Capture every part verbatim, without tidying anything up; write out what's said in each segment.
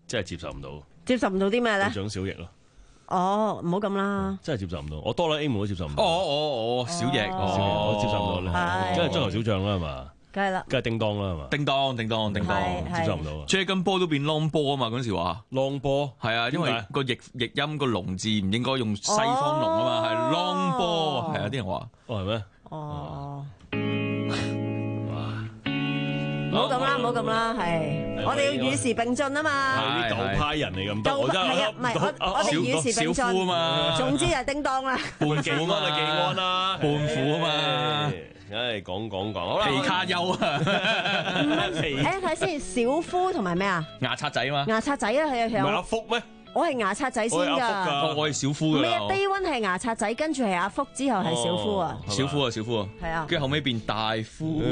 真係接受唔到。 接受唔到啲咩咧？ 長小翼咯。 哦，唔好咁啦。 真係接受唔到，我多啦 A 門都接受唔到。 哦哦哦，小翼， 我接受唔到咧，真係足球小將啦係嘛？ 梗係啦， 梗係叮當啦係嘛？ 叮當叮當叮當， 接受唔到。 Dragon 波都變 long 波啊嘛，嗰陣時話 long 波係啊，因為個譯譯音個龍字唔應該用西方龍啊嘛，係 long 波係啊，啲人話。 哦係咩？ 哦。唔好咁啦，唔好咁啦，係我哋要與時並進啊嘛。 係啲舊派人嚟咁多，我真係係啊，唔係我我哋與時並進啊嘛。 總之就係叮當啦， 胖虎啊嘛，技安啦， 胖虎啊嘛， 唉講講講， 皮卡丘啊， 唔係，誒睇先，小夫同埋咩啊？ 牙刷仔嘛， 牙刷仔啊，係啊，係唔係阿福咩？ 我係牙刷仔先㗎， 我係小夫㗎。 唔係啊，Day One係牙刷仔，跟住係阿福，之後係小夫啊， 小夫啊，小夫啊， 係啊， 跟住後尾變大夫。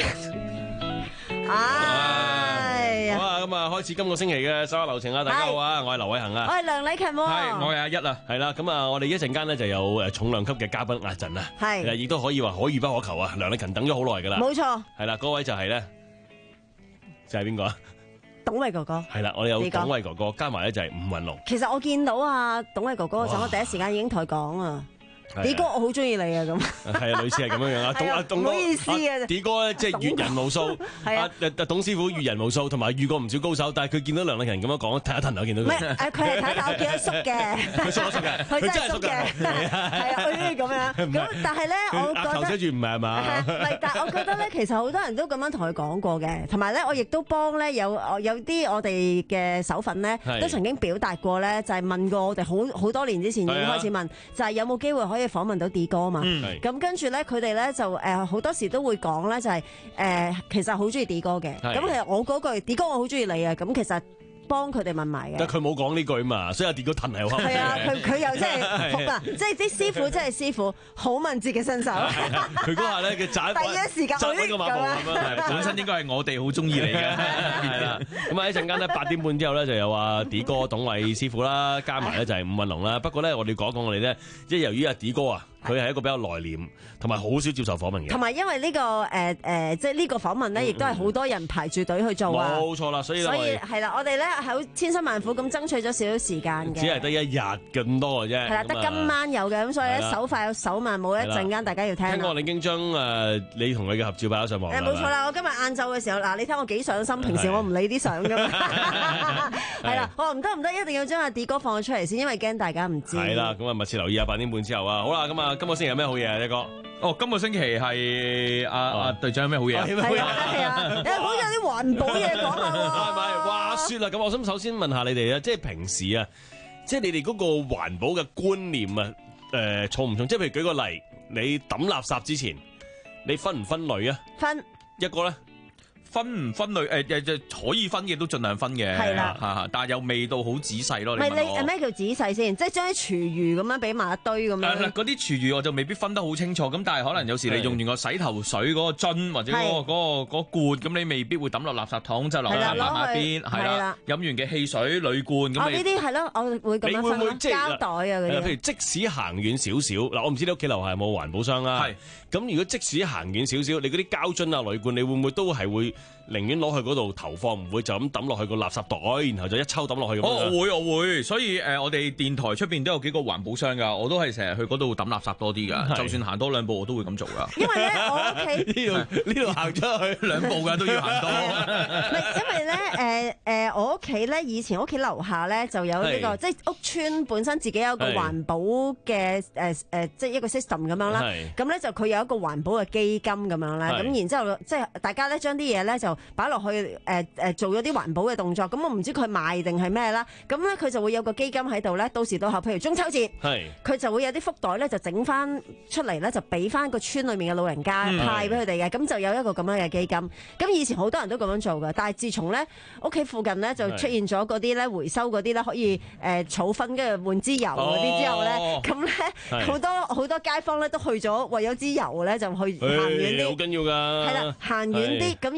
唉， 好啊，咁啊，開始今個星期嘅手下留情啊！大家好啊，我係劉偉恒啊， 我係梁禮勤， 係我係阿一啊， 係啦，咁啊，我哋一陣間咧就有誒重量級嘅嘉賓壓陣啊， 係， 亦都可以話可遇不可求啊！梁禮勤等咗好耐噶啦， 冇錯， 係啦，嗰位就係咧，就係邊個啊？ 董偉哥哥， 係啦，我哋有董偉哥哥，加埋咧就係伍允龍。 其實我見到啊，董偉哥哥嗰陣，我第一時間已經同佢講啊。D 哥，我好中意你啊！咁係啊，類似係咁樣樣啊。董啊，董哥，唔好意思啊。D 哥咧，即係閱人無數，係啊，董師傅閱人無數，同埋遇過唔少高手，但係佢見到梁禮勤咁樣講，睇一騰我見到佢。 唔係，誒，佢係睇睇我見到縮嘅， 佢縮縮嘅， 佢真係縮嘅，係啊，佢咁樣。咁但係咧，我覺得頭寫住唔係係嘛？ 唔係，但係我覺得咧，其實好多人都咁樣同佢講過嘅，同埋咧，我亦都幫咧有有啲我哋嘅手粉咧，都曾經表達過咧，就係問過我哋好好多年之前已經開始問，就係有冇機會可以訪問到 D 哥。嘛，咁跟住咧，佢哋咧就誒好多時都會講咧，就係誒其實好中意 D 哥嘅。咁其實我嗰句 D 哥我好中意你啊，咁其實幫佢哋問埋嘅。 但佢冇講呢句嘛，所以阿 D 哥褪係好啱嘅。 係啊，佢佢又真係服啊，即係啲師傅真係師傅，好問節嘅身手。 佢嗰下咧嘅斬第一時間斬個馬步咁樣， 本身應該係我哋好中意你嘅。 係啦，咁啊一陣間咧八點半之後咧就有阿 D 哥董偉師傅啦，加埋咧就係伍允龍啦。不過咧我哋講一講我哋咧，即係由於阿 D 哥啊。佢係一個比較內斂，同埋好少接受訪問嘅。 同埋因為呢、呢個誒誒、呃呃，即係呢個訪問咧，亦都係好多人排住隊去做啊。 冇錯啦，所以所以係啦，我哋咧係好千辛萬苦咁爭取咗少少時間嘅。 只係得一日咁多嘅啫。 係啦，得今晚有嘅，咁所以咧手快有手慢冇，一陣間大家要聽。 聽講你已經將誒你同佢嘅合照擺咗上網。 誒冇錯啦，我今日晏晝嘅時候嗱，你睇我幾上心，平時我唔理啲相㗎嘛。係啦，我話唔得唔得，一定要將阿 D 哥放咗出嚟先，因為驚大家唔知。 係啦，咁啊密切留意啊，八點半之後啊，好啦，咁啊今個星期有咩好嘢啊，一哥？ 哦，今個星期係阿阿隊長有咩好嘢啊？ 係啊係啊，誒好有啲環保嘢講下喎。 係咪？話説啦，咁我想首先問下你哋啊，即係平時啊，即係你哋嗰個環保嘅觀念啊，誒重唔重？即係譬如舉個例，你抌垃圾之前，你分唔分類啊？ 分一個咧。 分唔分類誒誒誒可以分嘅都盡量分嘅， 係啦， 嚇，但係又未到好仔細咯。 唔係你誒咩叫仔細先？即係將啲廚餘咁樣俾埋一堆咁樣。 誒嗰啲廚餘我就未必分得好清楚，咁但係可能有時你用完個洗頭水嗰個樽或者嗰個嗰個嗰罐，咁你未必會抌落垃圾桶，就留喺下邊，係啦。飲完嘅汽水鋁罐咁。 哦，呢啲係咯，我會咁樣分咯。膠袋啊嗰啲。 譬如即使行遠少少，嗱我唔知你屋企樓下有冇環保箱啦。係。咁如果即使行遠少少，你嗰啲膠樽啊鋁罐，你會唔會都係會寧願攞去嗰度投放，唔會就咁抌落去個垃圾袋，然後就一抽抌落去咁樣？ 哦，我會我會，所以誒、呃，我哋電台出邊都有幾個環保箱噶，我都係成日去嗰度抌垃圾多啲噶，就算行多兩步我都會咁做噶。 因為咧，我屋企呢度呢度行出去兩步噶都要行多。 唔係，因為咧，誒、呃、誒、呃，我屋企咧，以前屋企樓下咧就有呢、這個，即係屋村本身自己有一個環保嘅誒誒，即係一個 system 咁樣啦。咁咧就佢有一個環保嘅基金咁樣啦。咁然之後即係大家咧將啲嘢咧就擺落去誒誒、呃、做咗啲環保嘅動作。咁我唔知佢賣定係咩啦。咁咧佢就會有個基金喺度咧，到時到後，譬如中秋節，佢就會有啲福袋咧，就整翻出嚟咧，就俾翻個村裏面嘅老人家派俾佢哋嘅。咁、嗯、就有一個咁樣嘅基金。咁以前好多人都咁樣做嘅，但係自從咧屋企附近咧就出現咗嗰啲咧回收嗰啲咧可以誒儲分跟住換支油嗰啲之後咧，咁咧好多好多街坊咧都去咗為咗支油咧就去行遠啲， 好緊要㗎。 係啦，行遠啲咁，然之後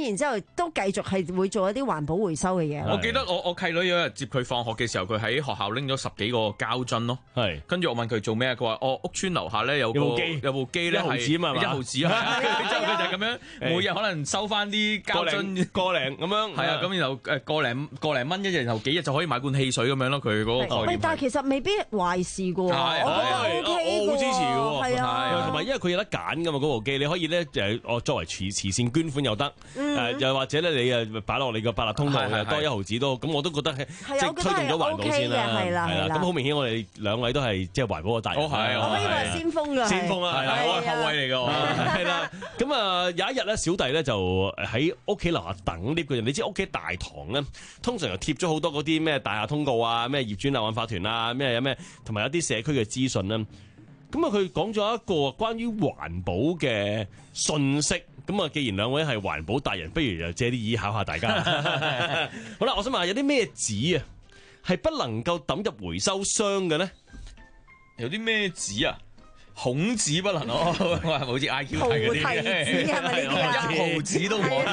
係都繼續係會做一啲環保回收嘅嘢。 我記得我我契女有日接佢放學嘅時候，佢喺學校拎咗十幾個膠樽咯。係，跟住我問佢做咩，佢話我屋村樓下咧有個有部機咧，一毫子嘛，一毫子啊。之後佢就咁樣每日可能收翻啲膠樽個零咁樣。 係啊，咁然後誒個零個零蚊一日，然後幾日就可以買罐汽水咁樣咯。佢嗰個概念。 但係其實未必壞事㗎喎，我覺得 O K 㗎喎。 我好支持㗎喎， 係啊， 同埋因為佢有得揀㗎嘛，嗰部機你可以咧誒，我作為慈慈善捐款又得，誒又或者咧你誒擺落你個八達通度又多一毫子都，咁我都覺得係即係推動咗環保先啦。係啦，咁好明顯我哋兩位都係即係環保嘅大人。 哦係， 我可以話先鋒㗎， 先鋒啊，係啊， 我係後衞嚟㗎。 係啦，咁啊有一日咧，小弟咧就喺屋企樓下等 lift 嘅人，你知屋企大堂咧，通常又貼咗好多嗰啲咩大廈通告啊，咩業主立案法團啊，咩有咩，同埋有啲社區嘅資訊啦。咁啊，佢講咗一個關於環保嘅信息。咁啊，既然兩位係環保達人，不如就借啲意考下大家。好啦，我想問下有啲咩紙啊，係不能夠抌入回收箱嘅咧？ 有啲咩紙啊？孔子不能咯，我係好似 I Q 題嗰啲， 菩提子係咪呢啲啊？ 一毫子都唔可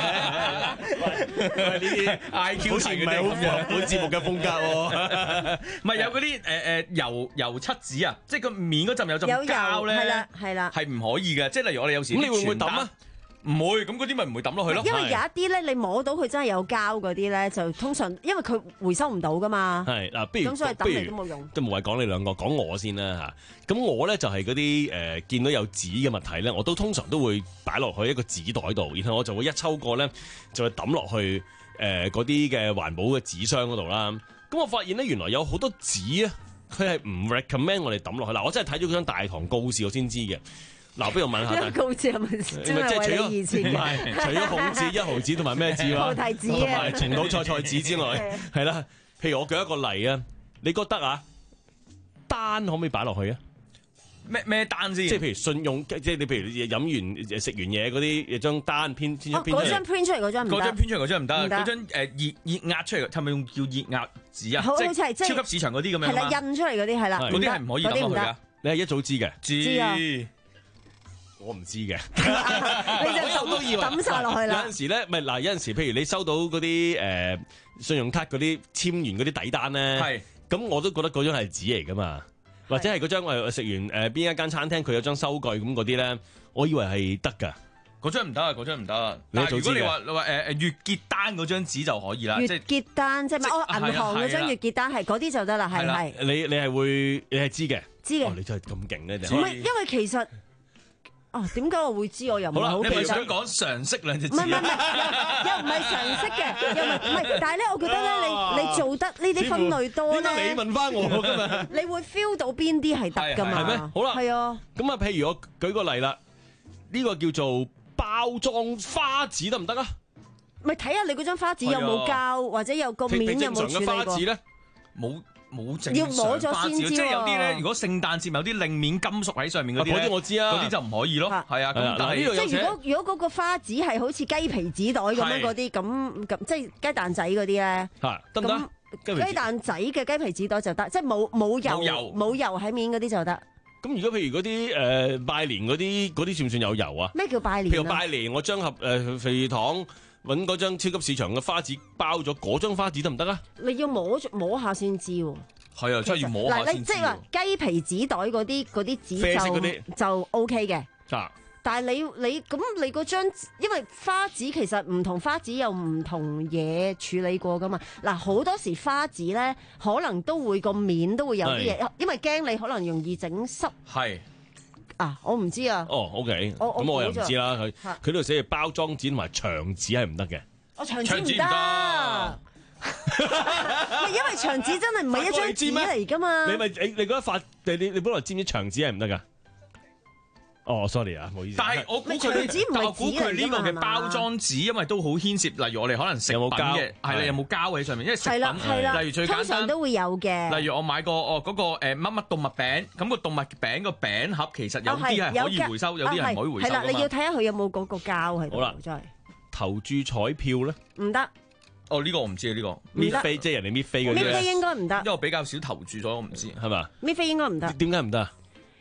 以。呢啲 I Q 題嗰啲唔係本節目嘅風格喎。 唔係有嗰啲誒誒油油漆紙啊，即係個面嗰陣有陣膠咧， 係啦係啦， 係唔可以嘅。即係例如我哋有時咁你會唔會抌啊？ 唔會，咁嗰啲咪唔會抌落去咯。 因為有一啲咧，你摸到佢真係有膠嗰啲咧，就通常因為佢回收唔到噶嘛。 係嗱，不如咁所以抌嚟都冇用。 即係無謂講你兩個，講我先啦嚇。咁我咧就係嗰啲誒見到有紙嘅物體咧，我都通常都會擺落去一個紙袋度，然後我就會一抽過咧就會抌落去誒嗰啲嘅環保嘅紙箱嗰度啦。咁我發現咧原來有好多紙啊，佢係唔 recommend 我哋抌落去。嗱，我真係睇咗嗰張大堂告示我先知嘅。嗱，不如問下， 告示係咪真係為你而設嘅？ 除咗孔子、一毫子同埋咩紙啊？ 菩提子啊， 同埋程島菜菜紙之外，係啦。譬如我舉一個例啊，你覺得啊，單可唔可以擺落去啊？ 咩咩單先？ 即係譬如信用，即係你譬如飲完食完嘢嗰啲，張單編編編出嚟。 嗰張編出嚟嗰張唔得。 嗰張編出嚟嗰張唔得。嗰張誒熱熱壓出嚟，係咪用叫熱壓紙啊？ 好似係即係超級市場嗰啲咁樣。 係啦，印出嚟嗰啲係啦。 嗰啲係唔可以抌落去㗎。 你係一早知嘅？ 知啊。 我唔知嘅， 你就都以為抌晒落去啦。 有陣時咧，咪嗱，有陣時譬如你收到嗰啲誒信用卡嗰啲簽完嗰啲底單咧，係咁我都覺得嗰張係紙嚟噶嘛，或者係嗰張我食完誒邊一間餐廳佢有張收據咁嗰啲咧，我以為係得㗎。 嗰張唔得啊！嗰張唔得。但係如果你話話誒誒月結單嗰張紙就可以啦， 月結單即係咪？哦，銀行嗰張月結單係嗰啲就得啦，係係。 你你係會你係知嘅， 知嘅。 你真係咁勁咧！ 唔係因為其實。哦，點解我會知？我又唔係好記得。 你咪想講常識兩隻字？ 唔係唔係唔係，又又唔係常識嘅，又唔係唔係。但係咧，我覺得咧，你你做得呢啲分類多咧， 點解你問翻我㗎嘛？ 你會 feel 到邊啲係得㗎嘛？ 係咩？好啦， 係啊。 咁啊，譬如我舉個例啦，呢個叫做包裝花紙得唔得啊？ 咪睇下你嗰張花紙有冇膠，或者有個面有冇處理過？ 花紙咧冇。冇正要摸咗先知， 即係有啲咧。如果聖誕節有啲令面金屬喺上面嗰啲， 嗰啲我知啊， 嗰啲就唔可以咯。係啊，咁但係即係如果如果嗰個花紙係好似雞皮紙袋咁樣嗰啲，咁咁即係雞蛋仔嗰啲咧， 得唔得？ 雞蛋仔嘅雞皮紙袋就得，即係冇冇油冇油喺面嗰啲就得。 咁如果譬如嗰啲誒拜年嗰啲嗰啲算唔算有油啊？ 咩叫拜年？ 譬如拜年，我將盒誒肥糖。揾嗰張超級市場嘅花紙包咗嗰張花紙得唔得啊？ 你要摸摸下先知喎。 係啊，真係要摸下先知。嗱， 你即係話雞皮紙袋嗰啲嗰啲紙就就 O K 嘅。啊！但係你你咁你嗰張，因為花紙其實唔同花紙有唔同嘢處理過噶嘛。嗱，好多時花紙咧可能都會個面都會有啲嘢，因為驚你可能容易整濕。係。啊！我唔知啊。哦 ，OK，咁我，我又唔知啦。佢佢度寫住包裝紙同埋牆紙係唔得嘅。 我牆紙唔得，因為牆紙真係唔係一張紙嚟噶嘛。 你咪你你覺得發你你你本來知唔知牆紙係唔得噶？哦 ，sorry 啊，唔好意思。 但係我估佢，但我估佢呢個嘅包裝紙，因為都好牽涉，例如我哋可能食品嘅，係啦，有冇膠喺上面？因為食品，例如最簡單，通常都會有嘅。 例如我買個哦嗰個誒乜乜動物餅，咁個動物餅個餅盒其實有啲係可以回收，有啲係唔可以回收㗎嘛。 係啦，你要睇下佢有冇嗰個膠喺度。 好啦，真係投注彩票咧， 唔得。 哦，呢個我唔知啊，呢個搣飛即係人哋搣飛嗰啲。 搣飛應該唔得， 因為我比較少投注咗，我唔知係嘛。 搣飛應該唔得。 點解唔得？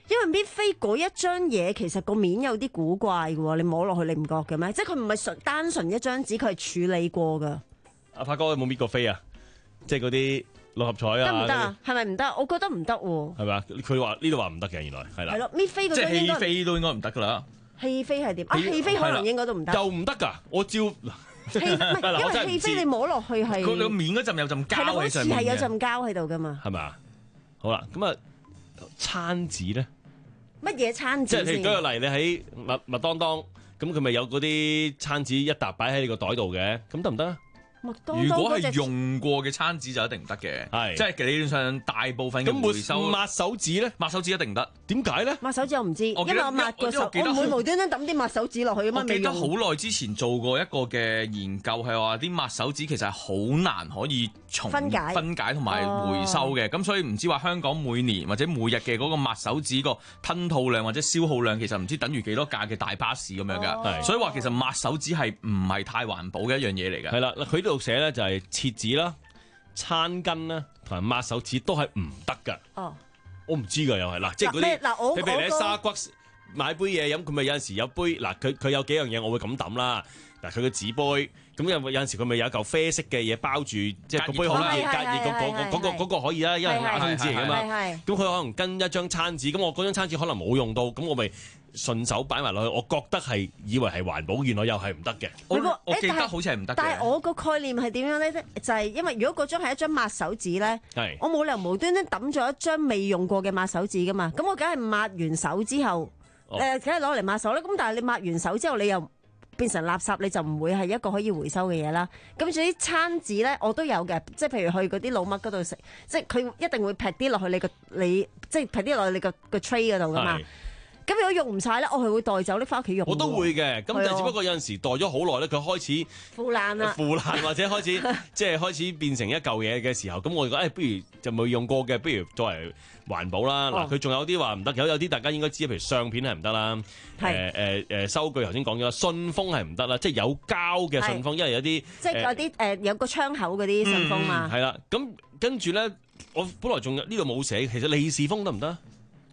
因為搣飛嗰一張嘢，其實個面有啲古怪嘅喎，你摸落去你唔覺嘅咩？即係佢唔係純單純一張紙，佢係處理過㗎。 阿發哥有冇搣過飛啊？即係嗰啲六合彩啊？ 得唔得啊？係咪唔得？我覺得唔得喎。 係咪啊？佢話呢度話唔得嘅，原來係啦。 係咯，搣飛嗰即張應該係戲飛都應該唔得㗎啦。 戲飛係點啊？戲飛可能應該都唔得。 又唔得㗎？我照戲唔係，因為戲飛你摸落去係佢個面嗰陣有陣膠喺上面嘅。係啦， 好似係有陣膠喺度㗎嘛。 係咪啊？好啦，咁啊餐紙咧？ 乜嘢餐紙即係先？ 舉個例，你喺麥麥當當，咁佢咪有嗰啲餐紙一沓擺喺你個袋度嘅，咁得唔得啊？ 如果係用過嘅餐紙就一定唔得嘅，係即係理論上大部分嘅回收。抹手紙咧，抹手紙一定唔得。點解咧？ 抹手紙我唔知，因為我抹過手，我唔會無端端抌啲抹手紙落去。 我記得好耐之前做過一個嘅研究，係話啲抹手紙其實係好難可以重分解、 分解同埋回收嘅。咁所以唔知話香港每年或者每日嘅嗰個抹手紙個吞吐量或者消耗量，其實唔知等於幾多架嘅大巴士咁樣㗎。所以話其實抹手紙係唔係太環保嘅一樣嘢嚟㗎。係啦，佢度寫咧就係廁紙啦、餐巾啦同埋抹手紙都係唔得噶。哦，我唔知噶又係嗱，即係嗰啲嗱，我譬如你喺沙骨買杯嘢飲，佢咪有陣時有杯嗱，佢佢有幾樣嘢我會咁抌啦。嗱，佢個紙杯咁有有陣時佢咪有一嚿啡色嘅嘢包住，即係個杯好熱隔熱，嗰個嗰個嗰個可以啦，因為亞通紙嚟噶嘛。咁佢可能跟一張餐紙，咁我嗰張餐紙可能冇用到，咁我咪順手擺埋落去，我覺得係以為係環保，原來又係唔得嘅。我我記得好似係唔得嘅。 但係我個概念係點樣咧？就係因為如果嗰張係一張抹手紙咧，我冇理由無端端抌咗一張未用過嘅抹手紙噶嘛。咁我梗係抹完手之後，誒梗係攞嚟抹手啦。咁但係你抹完手之後，你又變成垃圾，你就唔會係一個可以回收嘅嘢啦。咁至於餐紙咧，我都有嘅，即係譬如去嗰啲老麥嗰度食，即係佢一定會劈啲落去你個你，即係劈啲落去你個個 tray 嗰度噶嘛。咁如果用唔晒咧，我係會帶走拎翻屋企用。我都會嘅，咁但係只不過有陣時袋咗好耐咧，佢開始腐爛啦，腐爛或者開始即係開始變成一嚿嘢嘅時候，咁我覺得誒、哎，不如就冇用過嘅，不如作為環保啦。嗱、哦，佢仲有啲話唔得，有有啲大家應該知，譬如相片係唔得啦。誒誒誒，收據頭先講咗，信封係唔得啦，即係有膠嘅信封，因為有啲即係有啲誒有個窗口嗰啲信封嘛。係啦、嗯，咁跟住咧，我本來仲有呢度冇寫，其實利是封得唔得？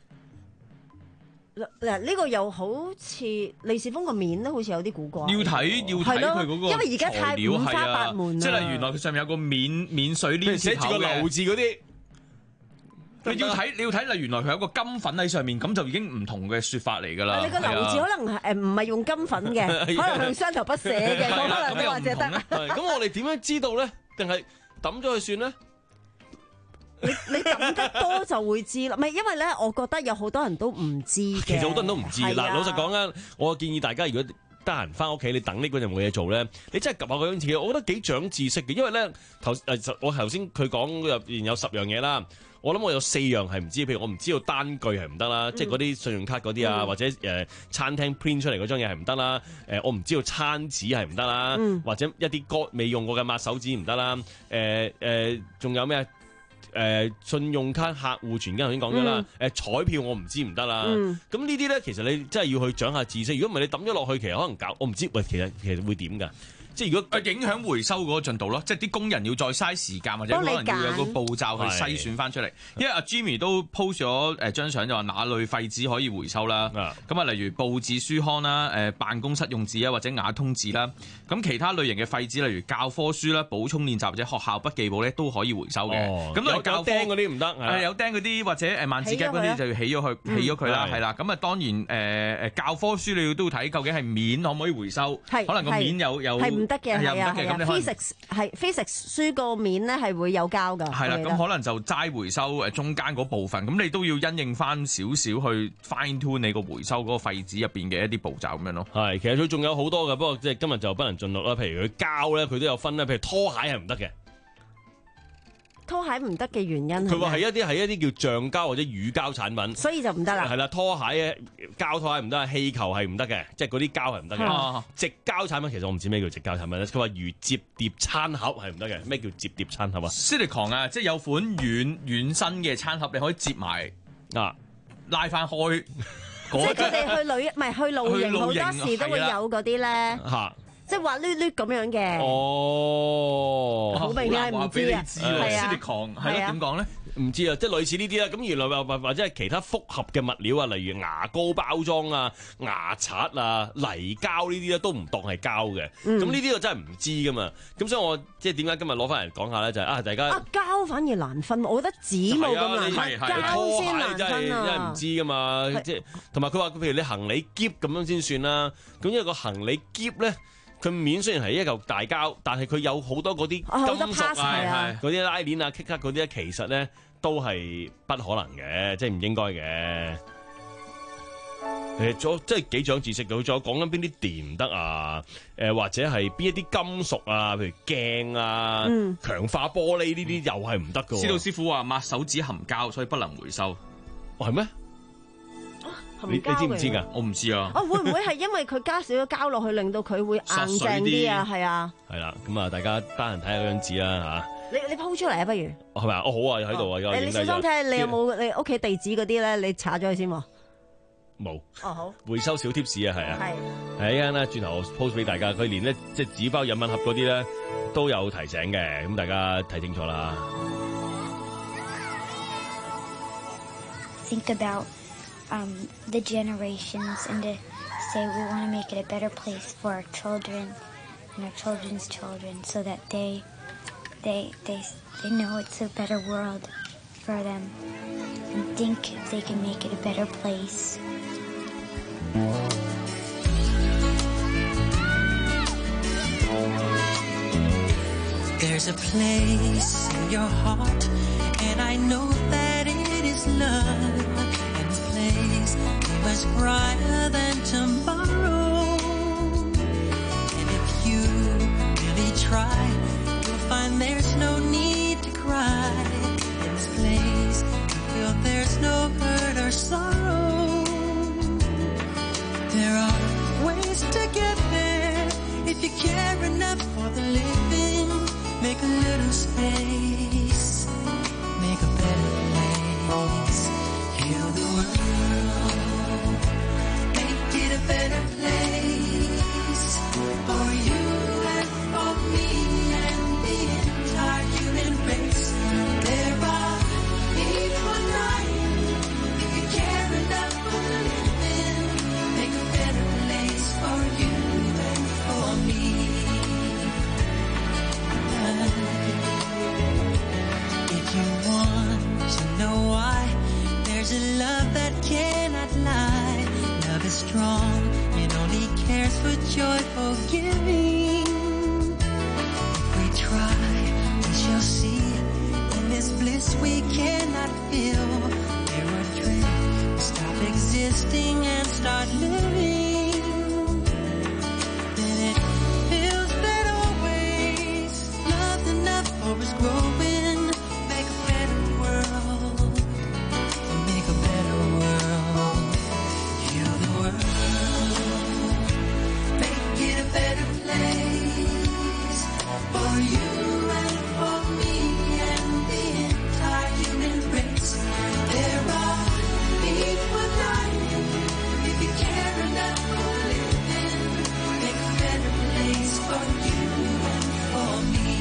嗱，呢個又好似利是封個面咧，好似有啲古怪。要睇要睇佢嗰個，因為而家太五花八門啦。即係例如原來佢上面有個免免水黏貼口嘅，寫住個流字嗰啲。你要睇你要睇，例如原來佢有個金粉喺上面，咁就已經唔同嘅説法嚟㗎啦。你個流字可能誒唔係用金粉嘅，可能用雙頭筆寫嘅，可能都或者得。咁我哋點樣知道咧？定係抌咗佢算咧？你你抌得多就會知啦，唔係因為咧，我覺得有好多人都唔知嘅。其實好多人都唔知嗱，老實講啊，我建議大家如果得閒翻屋企，你等呢個就冇嘢做咧，你真係 𥄫 下嗰張紙，我覺得幾長知識嘅。因為咧頭誒，我頭先佢講入邊有十樣嘢啦，我諗我有四樣係唔知，譬如我唔知道單據係唔得啦，嗯、即係嗰啲信用卡嗰啲啊，嗯、或者誒、呃、餐廳 print 出嚟嗰張嘢係唔得啦，誒、呃、我唔知道餐紙係唔得啦，嗯、或者一啲歌未用過嘅抹手紙唔得啦，誒誒仲有咩？誒、呃、信用卡客戶全金頭先講咗啦，誒、嗯、彩票我唔知唔得啦，咁呢啲咧其實你真係要去掌下知識，如果唔係你抌咗落去，其實可能搞我唔知，喂，其實其實會點㗎？即係如果影響回收嗰個進度咯，即係啲工人要再嘥時間，或者可能要有個步驟去篩選翻出嚟。因為阿 Jimmy 都 post 咗誒張相，就話哪類廢紙可以回收啦。咁啊，例如報紙、書刊啦、誒辦公室用紙啊，或者瓦通紙啦。咁其他類型嘅廢紙，例如教科書啦、補充練習或者學校筆記簿咧，都可以回收嘅。咁有教釘嗰啲唔得，係有釘嗰啲或者誒萬字夾嗰啲就要起咗佢，起咗佢啦，係啦。咁啊，當然誒誒教科書你要都要睇究竟係面可唔可以回收？可能個面有有。唔得嘅，係啊係啊 ，physics 係 physics 書個面咧係會有膠㗎。係啦，咁可能就齋回收誒中間嗰部分，咁你都要因應翻少少去 fine tune 你個回收嗰個廢紙入邊嘅一啲步驟咁樣咯。係，其實佢仲有好多嘅，不過即係今日就不能盡錄啦。譬如佢膠咧，佢都有分咧，譬如拖鞋係唔得嘅。拖鞋唔得嘅原因係佢話係一啲係一啲叫橡膠或者乳膠產品，所以就唔得啦。係啦，拖鞋膠拖鞋唔得，氣球係唔得嘅，即係嗰啲膠係唔得嘅。直膠產品其實我唔知咩叫直膠產品咧。佢話如摺疊餐盒係唔得嘅。咩叫摺疊餐盒啊 ？Silicon 啊，即係有款軟軟身嘅餐盒，你可以摺埋啊，拉翻開。即係佢哋去旅唔係去露營好多時都會有嗰啲咧。嚇！即係滑捋捋咁樣嘅，哦，好明顯係唔知啊，係啊，係咯，點講咧？ 唔知啊，即係類似呢啲啦。咁原來或或者係其他複合嘅物料啊，例如牙膏包裝啊、牙刷啊、泥膠呢啲咧，都唔當係膠嘅。咁呢啲我真係唔知噶嘛。咁所以我即係點解今日攞翻嚟講下咧，就係、是、啊，大家啊膠反而難分，我覺得紙冇咁難分，膠先難分啊。 因為唔知噶嘛，即係同埋佢話，譬如你行李篋咁樣先算啦。咁因為個行李篋咧，佢面雖然係一嚿大膠，但係佢有好多嗰啲金屬啊、嗰啲拉鏈啊、棘卡嗰啲咧，其實咧都係不可能嘅，即係唔應該嘅。誒，仲即係幾長知識嘅，仲有講緊邊啲電唔得啊？誒，或者係邊一啲金屬啊，譬如鏡啊、嗯、強化玻璃呢啲又係唔得嘅。 司徒師傅話抹手指含膠，所以不能回收。 哦，係咩？你，你知唔知㗎？我唔知啊。 哦，會唔會係因為佢加少咗膠落去，令到佢會硬淨啲啊？係啊。 係啦，咁啊，大家得閒睇下嗰張紙啦嚇。 你你 po 出嚟啊，不如？ 係咪啊？哦，好啊，喺度啊，有影低咗。 你小心睇下，你有冇你屋企地址嗰啲咧？你查咗佢先喎。 冇。 哦，好。 回收小貼士啊，係啊。 係。 係一陣咧，轉頭 post 俾大家。佢連咧即係紙包飲品盒嗰啲咧都有提醒嘅，咁大家睇清楚啦。 Think about um, the generations and to say we want to make it a better place for our children and our children's children so that they they they they know it's a better world for them and think they can make it a better place. There's a place in your heart and I know that it is love and this place is much brighter than tomorrow and if you really try you'll find there's no need to cry in this place you feel there's no hurt or sorrow there are ways to get there if you care enough for the living make a little space make a better place heal the world make it a better place for you and for me and the entire human race there are equal rights if you care enough for the living make a better place for you and for me if you want to know why there's a love that cannot lie love is strong it only cares for joyful giving if we try we shall see in this bliss we cannot feel there are dreams we stop existing and start living then it feels that always loved enough for us growing make a better world make a better world heal the world make it a better place for you and for me and the entire human race there are equal rights if you care enough for living make a better place for you and for me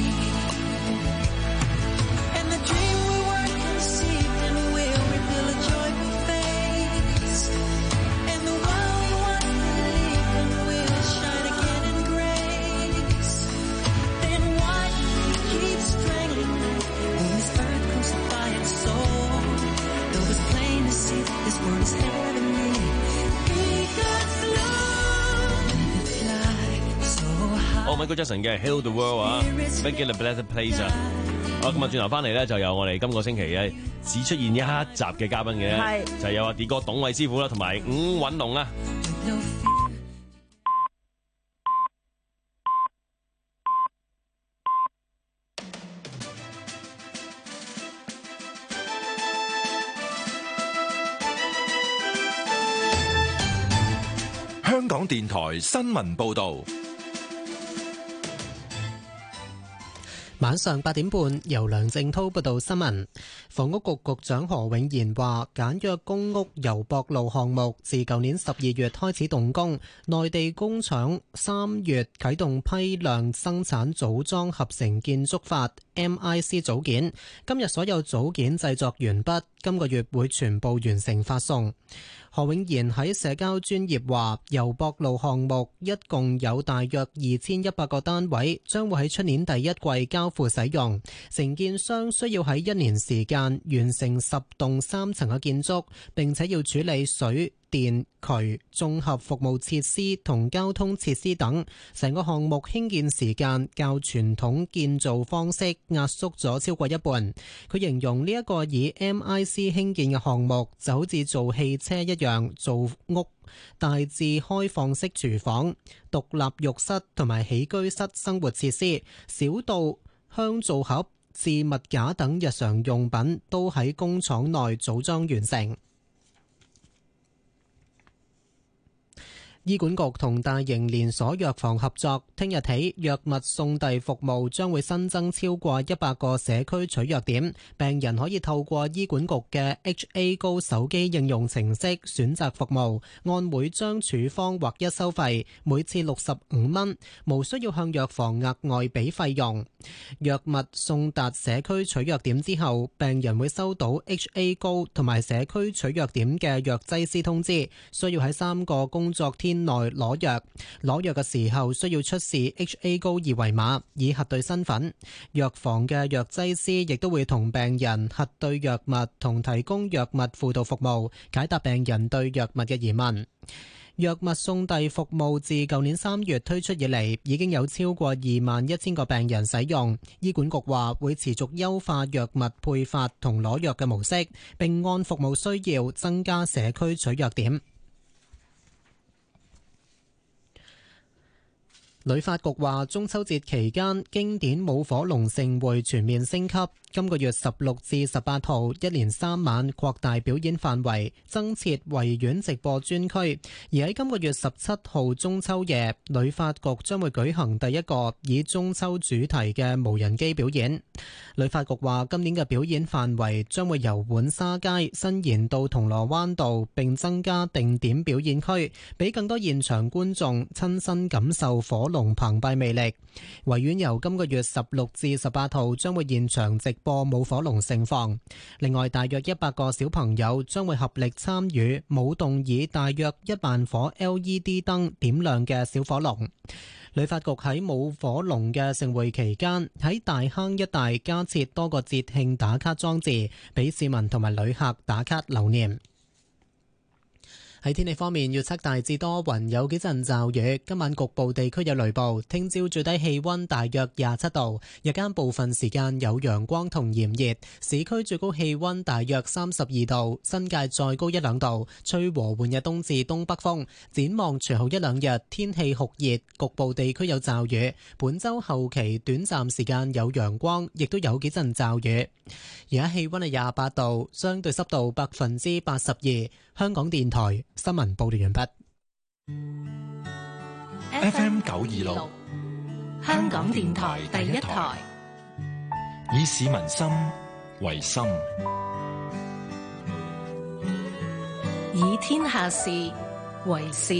and the dream we work conceived and will reveal a joyful face and the world we once believed in will shine again in grace then why do we keep strangling when this earth crucify its soul though it's plain to see this world is heavenly because love let it fly so high Oh Michael Jackson 嘅 Heal the World 啊 Make it a better place 啊好，咁啊，轉頭翻嚟咧，就有我哋今個星期咧只出現一集嘅嘉賓嘅，就係有阿 D 哥董偉師傅啦，同埋伍允龍啊。 香港電台新聞報導。 晚上八點半，由梁正滔報道新聞。房屋局局長何永賢話，簡約公屋油博路項目自舊年十二月開始動工，內地工廠三月啟動批量生產組裝合成建築法， M I C 組件。今日所有組件製作完畢，今個月會全部完成發送。何永賢喺社交專頁話，油博路項目一共有大約二千一百個單位，將會喺出年第一季交付使用。承建商需要喺一年時間完成十棟三層嘅建築，並且要處理水電渠、綜合服務設施同交通設施等。成個項目興建時間較傳統建造方式壓縮咗超過一半。佢形容呢一個以 M I C 興建嘅項目就好似做汽車一樣做屋，大致開放式廚房、獨立浴室同埋起居室生活設施，小到香皂盒、置物架等日常用品都喺工廠內組裝完成。醫管局同大型連鎖藥房合作，聽日起藥物送遞服務將會新增超過一百個社區取藥點，病人可以透過醫管局嘅 H A 高手機應用程式選擇服務，按每張處方劃一收費，每次六十五蚊，無需要向藥房額外俾費用。藥物送達社區取藥點之後，病人會收到 H A 高同埋社區取藥點嘅藥劑師通知，需要喺三個工作天內攞藥，攞藥嘅時候需要出示 H A 高二維碼以核對身份。藥房嘅藥劑師亦都會同病人核對藥物同提供藥物輔導服務，解答病人對藥物嘅疑問。藥物送遞服務自舊年三月推出以嚟，已經有超過二萬一千個病人使用。醫管局話會持續優化藥物配發同攞藥嘅模式，並按服務需要增加社區取藥點。旅發局話，中秋節期間經典舞火龍盛會全面升級，今個月十六至十八號一連三晚擴大表演範圍，增設維園直播專區。而喺今個月十七號中秋夜，旅發局將會舉行第一個以中秋主題嘅無人機表演。旅發局話，今年嘅表演範圍將會由浣紗街伸延到銅鑼灣道，並增加定點表演區，俾更多現場觀眾親身感受火龍澎湃魅力。維園由今個月十六至十八號將會現場直播舞火龍盛況。另外，大約一百個小朋友將會合力參與舞動以大約一萬顆 L E D 燈點亮嘅小火龍。旅發局喺舞火龍嘅盛會期間，喺大坑一帶加設多個節慶打卡裝置，俾市民同埋旅客打卡留念。喺天氣方面，預測大致多雲，有幾陣驟雨。今晚局部地區有雷暴。聽朝最低氣溫大約廿七度，日間部分時間有陽光同炎熱。市區最高氣溫大約三十二度，新界再高一兩度。吹和緩嘅東至東北風。展望隨後一兩日天氣酷熱，局部地區有驟雨。本週後期短暫時間有陽光，亦都有幾陣驟雨。而家氣溫係廿八度，相對濕度百分之八十二。香港電台新聞報道完畢。 F M 九二六， 香港電台第一台， 以市民心為心， 以天下事為事。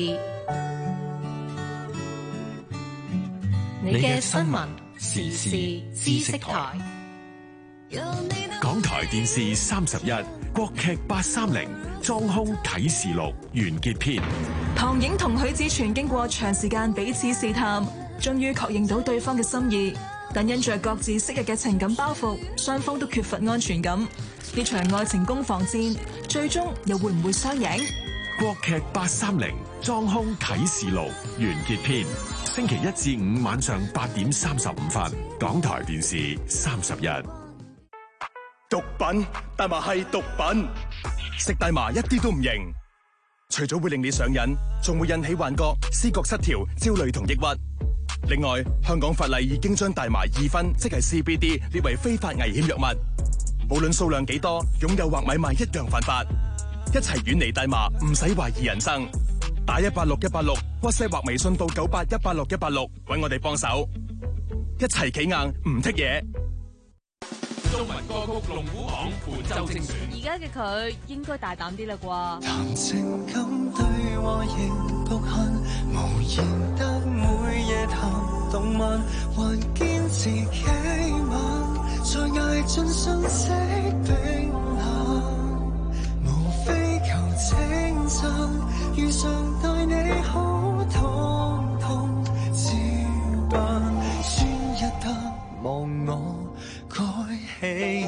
你嘅新聞時事知識台， 港台電視三十一，國劇八三零。裝兇啟示錄完結篇。 唐英同許子全經過長時間彼此試探，終於確認到對方嘅心意，但因着各自昔日嘅情感包袱，雙方都缺乏安全感。呢場愛情攻防戰，最終又會唔會雙贏？ 國劇八三零裝兇啟示錄完結篇，星期一至五晚上八點三十五分，港台電視三十一。 毒品，大麻係毒品。食大麻一啲都唔型，除咗會令你上癮，仲會引起幻覺、思覺失調、焦慮同抑鬱。另外，香港法例已經將大麻二酚，即係 C B D 列為非法危險藥物。無論數量幾多，擁有或買賣一樣犯法。一齊遠離大麻，唔使懷疑人生。打一八六一八六，WhatsApp或微信到九八一八六一八六，搵我哋幫手。一齊企硬，唔剔嘢。 中文歌曲龍虎榜本周精選。 而家嘅佢應該大膽啲啦啩。 談情感對話仍局限，無言得每夜談動漫，還堅持幾晚。 在捱盡生死冰冷，無非求清晨遇上對你好痛痛照辦，專一得望我蓋起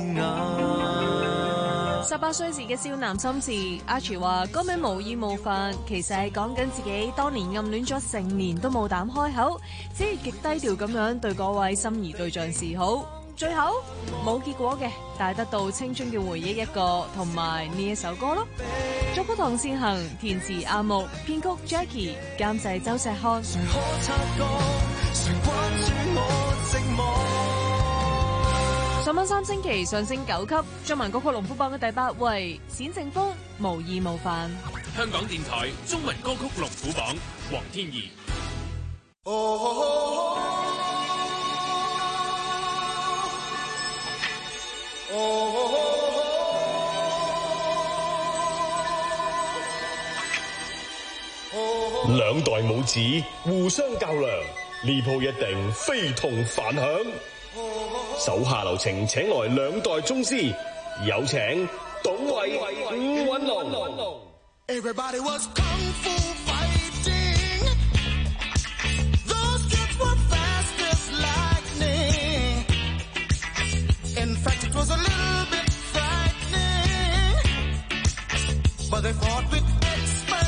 眼。 十八歲時嘅少男心事，阿廚話歌名無意冒犯，其實係講緊自己當年暗戀咗成年都冇膽開口，只係極低調咁樣對嗰位心儀對象示好，最後冇結果嘅，但係得到青春嘅回憶一個，同埋呢一首歌咯。作曲唐善恒，填詞阿木，編曲 Jackie， 監製周石漢。誰可察覺，誰關注我寂寞。上蚊三星期上升九級，中文歌曲龍虎榜嘅第八位，冼靖峰無意冒犯。 香港電台中文歌曲龍虎榜，黃天怡。 兩代母子互相較量，呢鋪一定非同凡響。手下留情，請來兩代宗師，有請董偉、伍允龍。Everybody was kung fu fighting, those kids were fast as lightning. In fact, it was a little bit frightening, but they fought with expert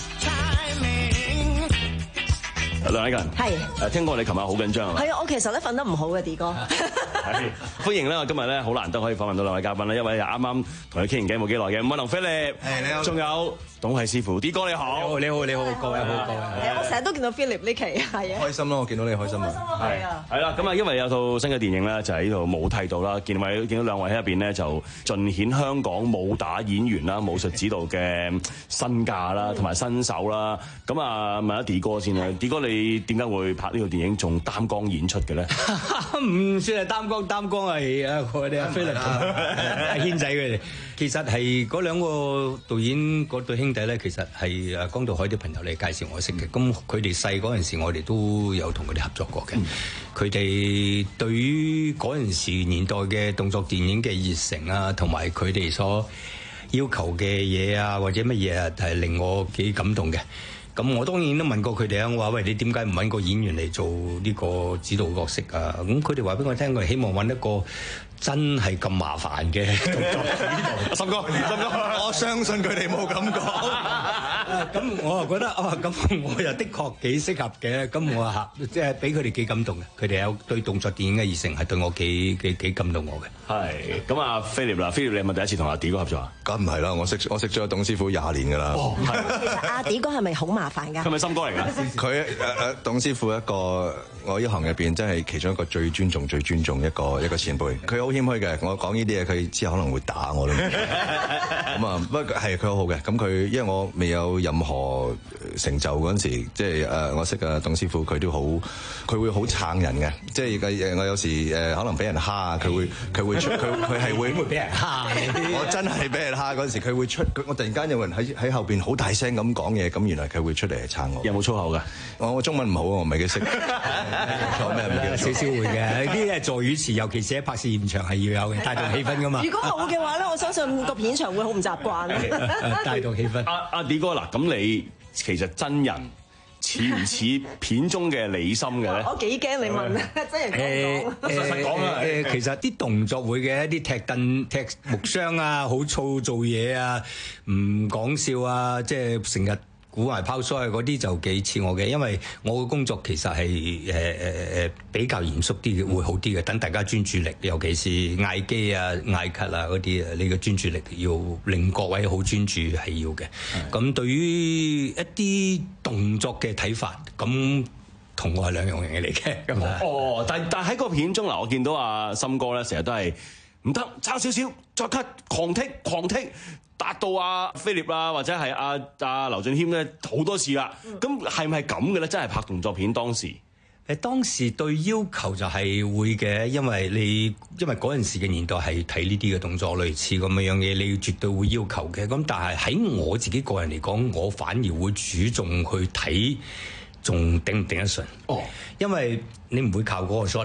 timing. 梁禮勤係誒，聽講你琴晚好緊張係嘛？ 係啊，我其實咧瞓得唔好嘅，D 哥。 係歡迎啦！今日咧好難得可以訪問到兩位嘉賓啦，一位係啱啱同你傾完偈冇幾耐嘅伍允龍菲力，係你好，仲有董偉師傅 D 哥你好， 你好你好各位好各位。 我成日都見到 Philip 呢期係啊， 開心咯！我見到你開心啊， 係啊， 係啦，咁啊，因為有套新嘅電影咧，就喺呢度冇睇到啦，見位見到兩位喺入邊咧，就盡顯香港武打演員啦、武術指導嘅身價啦，同埋身手啦。咁啊，問下 D 哥先啦 ，D 哥你點解會拍呢套電影仲擔綱演出嘅咧？ 唔算係擔綱，擔綱係啊我哋阿菲力同阿軒仔佢哋。其實係嗰兩個導演嗰對兄弟咧，其實係誒江道海啲朋友嚟介紹我識嘅。咁佢哋細嗰陣時，我哋都有同佢哋合作過嘅。佢哋對於嗰陣時年代嘅動作電影嘅熱誠啊，同埋佢哋所要求嘅嘢啊，或者乜嘢啊，係令我幾感動嘅。咁我當然都問過佢哋啊，我話喂，你點解唔揾個演員嚟做呢個指導角色啊？咁佢哋話俾我聽，佢哋希望揾一個真係咁麻煩嘅動作指導。 森哥，森哥， 我相信佢哋冇咁講。咁我又覺得啊，咁我又的確幾適合嘅。咁我話即係俾佢哋幾感動嘅。佢哋有對動作電影嘅熱誠，係對我幾幾幾感動我嘅。 係咁啊，菲力啦，菲力你係咪第一次同阿 D 哥合作啊？ 梗唔係啦，我識我識咗董師傅廿年㗎啦。 哦，係。 其實阿 D 哥係咪好麻煩㗎？ 係咪森哥嚟㗎？ 佢誒誒董師傅一個我呢行入邊真係其中一個最尊重、最尊重一個一個前輩。佢好謙虛嘅，我講呢啲嘢佢之後可能會打我咯。咁啊，不過係佢好好嘅。咁佢因為我未有任何成就嗰陣時，即係誒我識嘅董師傅，佢都好，佢會好撐人嘅。即係誒我有時誒可能俾人蝦，佢會佢會出佢佢係會會俾人蝦。我真係俾人蝦嗰陣時，佢會出佢我突然間有人喺喺後邊好大聲咁講嘢，咁原來佢會出嚟撐我。 有冇粗口㗎？ 我我中文唔好，我唔係幾識。錯咩？唔記得。少少會嘅，呢啲係助語詞，尤其是喺拍攝現場係要有嘅，帶動氣氛㗎嘛。 如果冇嘅話咧，我相信個片場會好唔習慣。 帶動氣氛。 阿阿 D 哥嗱，咁你其實真人似唔似片中嘅李森嘅咧？ 我幾驚你問啊！真人講實實講啊！誒，其實啲動作會嘅一啲踢凳、踢木箱啊，好燥做嘢啊，唔講笑啊，即係成日估埋拋腮嗰啲就幾似我嘅，因為我嘅工作其實係誒誒誒比較嚴肅啲嘅，會好啲嘅。等大家專注力，尤其是嗌機啊、嗌咳啊嗰啲啊，你嘅專注力要令各位好專注係要嘅。咁、嗯、對於一啲動作嘅睇法，咁同我係兩樣嘢嚟嘅。咁啊， 哦，但但喺個片中嗱，我見到阿森哥咧，成日都係唔得，差少少再咳，狂剔狂剔。達到阿菲力啦，或者係阿阿劉俊謙咧好多次啦。咁係咪咁嘅咧？真係拍動作片當時？ 誒當時對要求就係會嘅，因為你因為嗰陣時嘅年代係睇呢啲嘅動作類似咁樣樣嘢，你絕對會要求嘅。咁但係喺我自己個人嚟講，我反而會主動去睇，仲頂唔頂得順？哦，因為你唔會靠嗰個 shot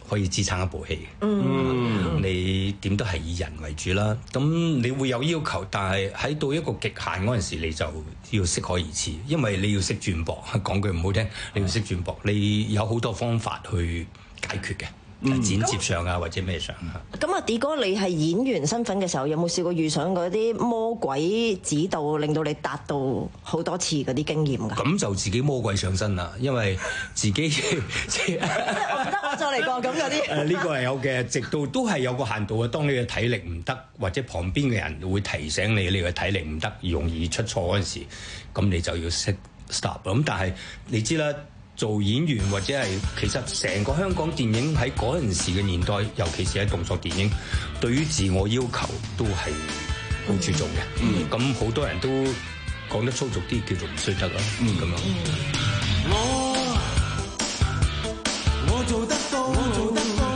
可以支撐一部戲。 嗯， 你點都係以人為主啦。咁你會有要求，但係喺到一個極限嗰陣時，你就要適可而止，因為你要識轉駁。講句唔好聽，你要識轉駁，你有好多方法去解決嘅。嗯、剪接上啊，或者咩上啊？ 咁啊，D 哥，你係演員身份嘅時候，有冇試過遇上嗰啲魔鬼指導，令到你達到好多次嗰啲經驗㗎？ 咁就自己魔鬼上身啦，因為自己即係我唔得，我再嚟過咁嗰啲。 誒呢個係有嘅，直到都係有個限度嘅。當你嘅體力唔得，或者旁邊嘅人會提醒你，你嘅體力唔得，容易出錯嗰陣時，咁你就要識 stop。咁但係你知啦。做演員或者係其實成個香港電影喺嗰陣時嘅年代，尤其是喺動作電影，對於自我要求都係好注重嘅。咁好、嗯、多人都講得粗俗啲，叫做唔衰得啦。咁樣。 我我做得到，我做得到。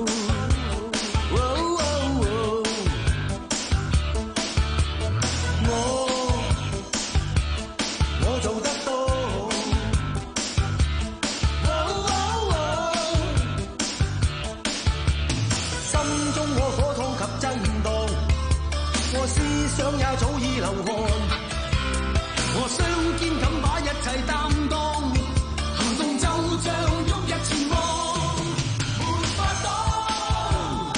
想也早已流汗，我雙肩敢把一切擔當，行動就像旭日前望，沒法擋。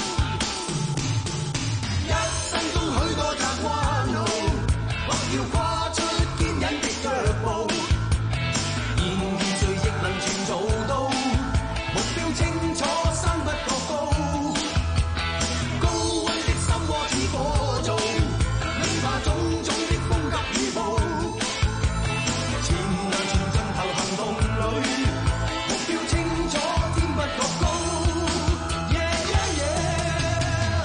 一生中許多窄彎路，或要跨出堅忍的腳步，然而誰亦能全做到，目標清楚，山不覺高，高溫的心窩似火灶。種種的風急雨暴，前能前進頭行動裏，目標清楚，天不覺高。Yeah, yeah, yeah.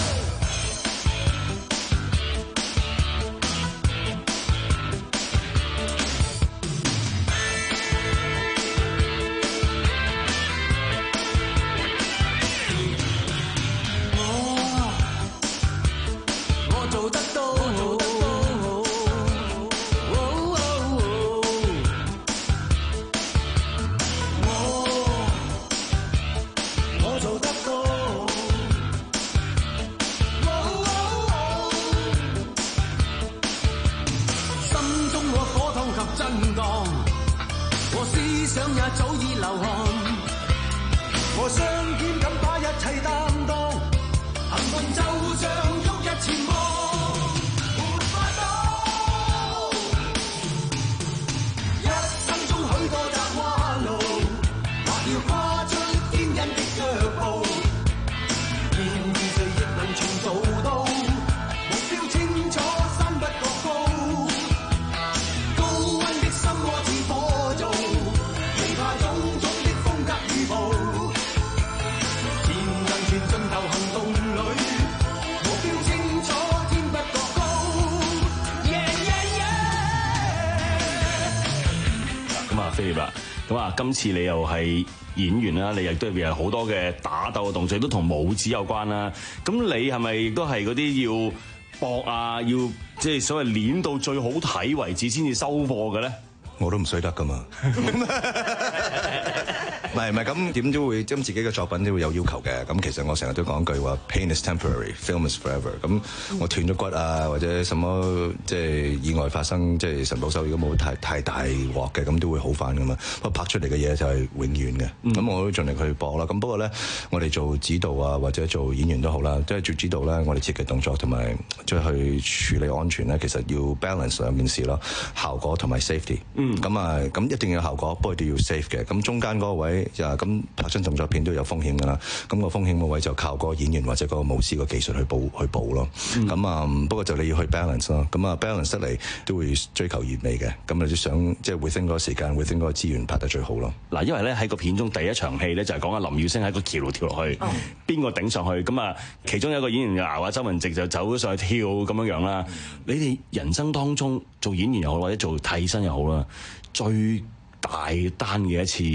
我我做得到。想也早已流汗，我雙肩敢把一切擔當，行動就像旭日前望，沒法擋。一生中許多窄彎路，或要跨出堅忍的腳步，然而誰亦能全做到，目標清楚，山不覺高，高溫的心窩似火灶。種種的風急雨暴，前能全進頭行動裏，目標清楚，天不覺高。Yeah, yeah, yeah. 咁啊，菲臘啦，咁啊，今次你又係演員啦，你亦都係好多嘅打鬥嘅動作，都同武指有關啦。咁你係咪亦都係嗰啲要搏啊，要即係所謂練到最好睇為止先至收貨嘅咧？ 我都唔衰得噶嘛，唔係唔係咁點都會將自己嘅作品都會有要求嘅。咁其實我成日都講句話 ，pain is temporary, film is forever。咁我斷咗骨啊，或者什麼即係意外發生，即係神保守，如果冇太太大鑊嘅，咁都會好返噶嘛。不過拍出嚟嘅嘢就係永遠嘅。咁、嗯、我都盡力去搏啦。咁不過咧，我哋做指導啊，或者做演員都好啦，即係做指導咧，我哋設計動作同埋再去處理安全咧，其實要 balance 兩件事咯，效果同埋 safety。嗯咁啊，咁一定要效果，不過都要 safe 嘅。咁中間嗰個位就咁拍親動作片都有風險㗎啦。咁個風險個位就靠嗰個演員或者嗰個武師個技術去補去補咯。咁啊、嗯，不過就你要去 balance 咯。咁啊 balance 得嚟都會追求完美嘅。咁你都想即係 within 嗰個時間 within 嗰個資源拍得最好咯。嗱，因為咧喺個片中第一場戲咧就係講阿林雨星喺個橋度跳落去，邊個頂上去？咁啊，其中有一個演員就話周文直就走咗上去跳咁樣樣啦。嗯、你哋人生當中做演員又好，或者做替身又好啦，最大單嘅一次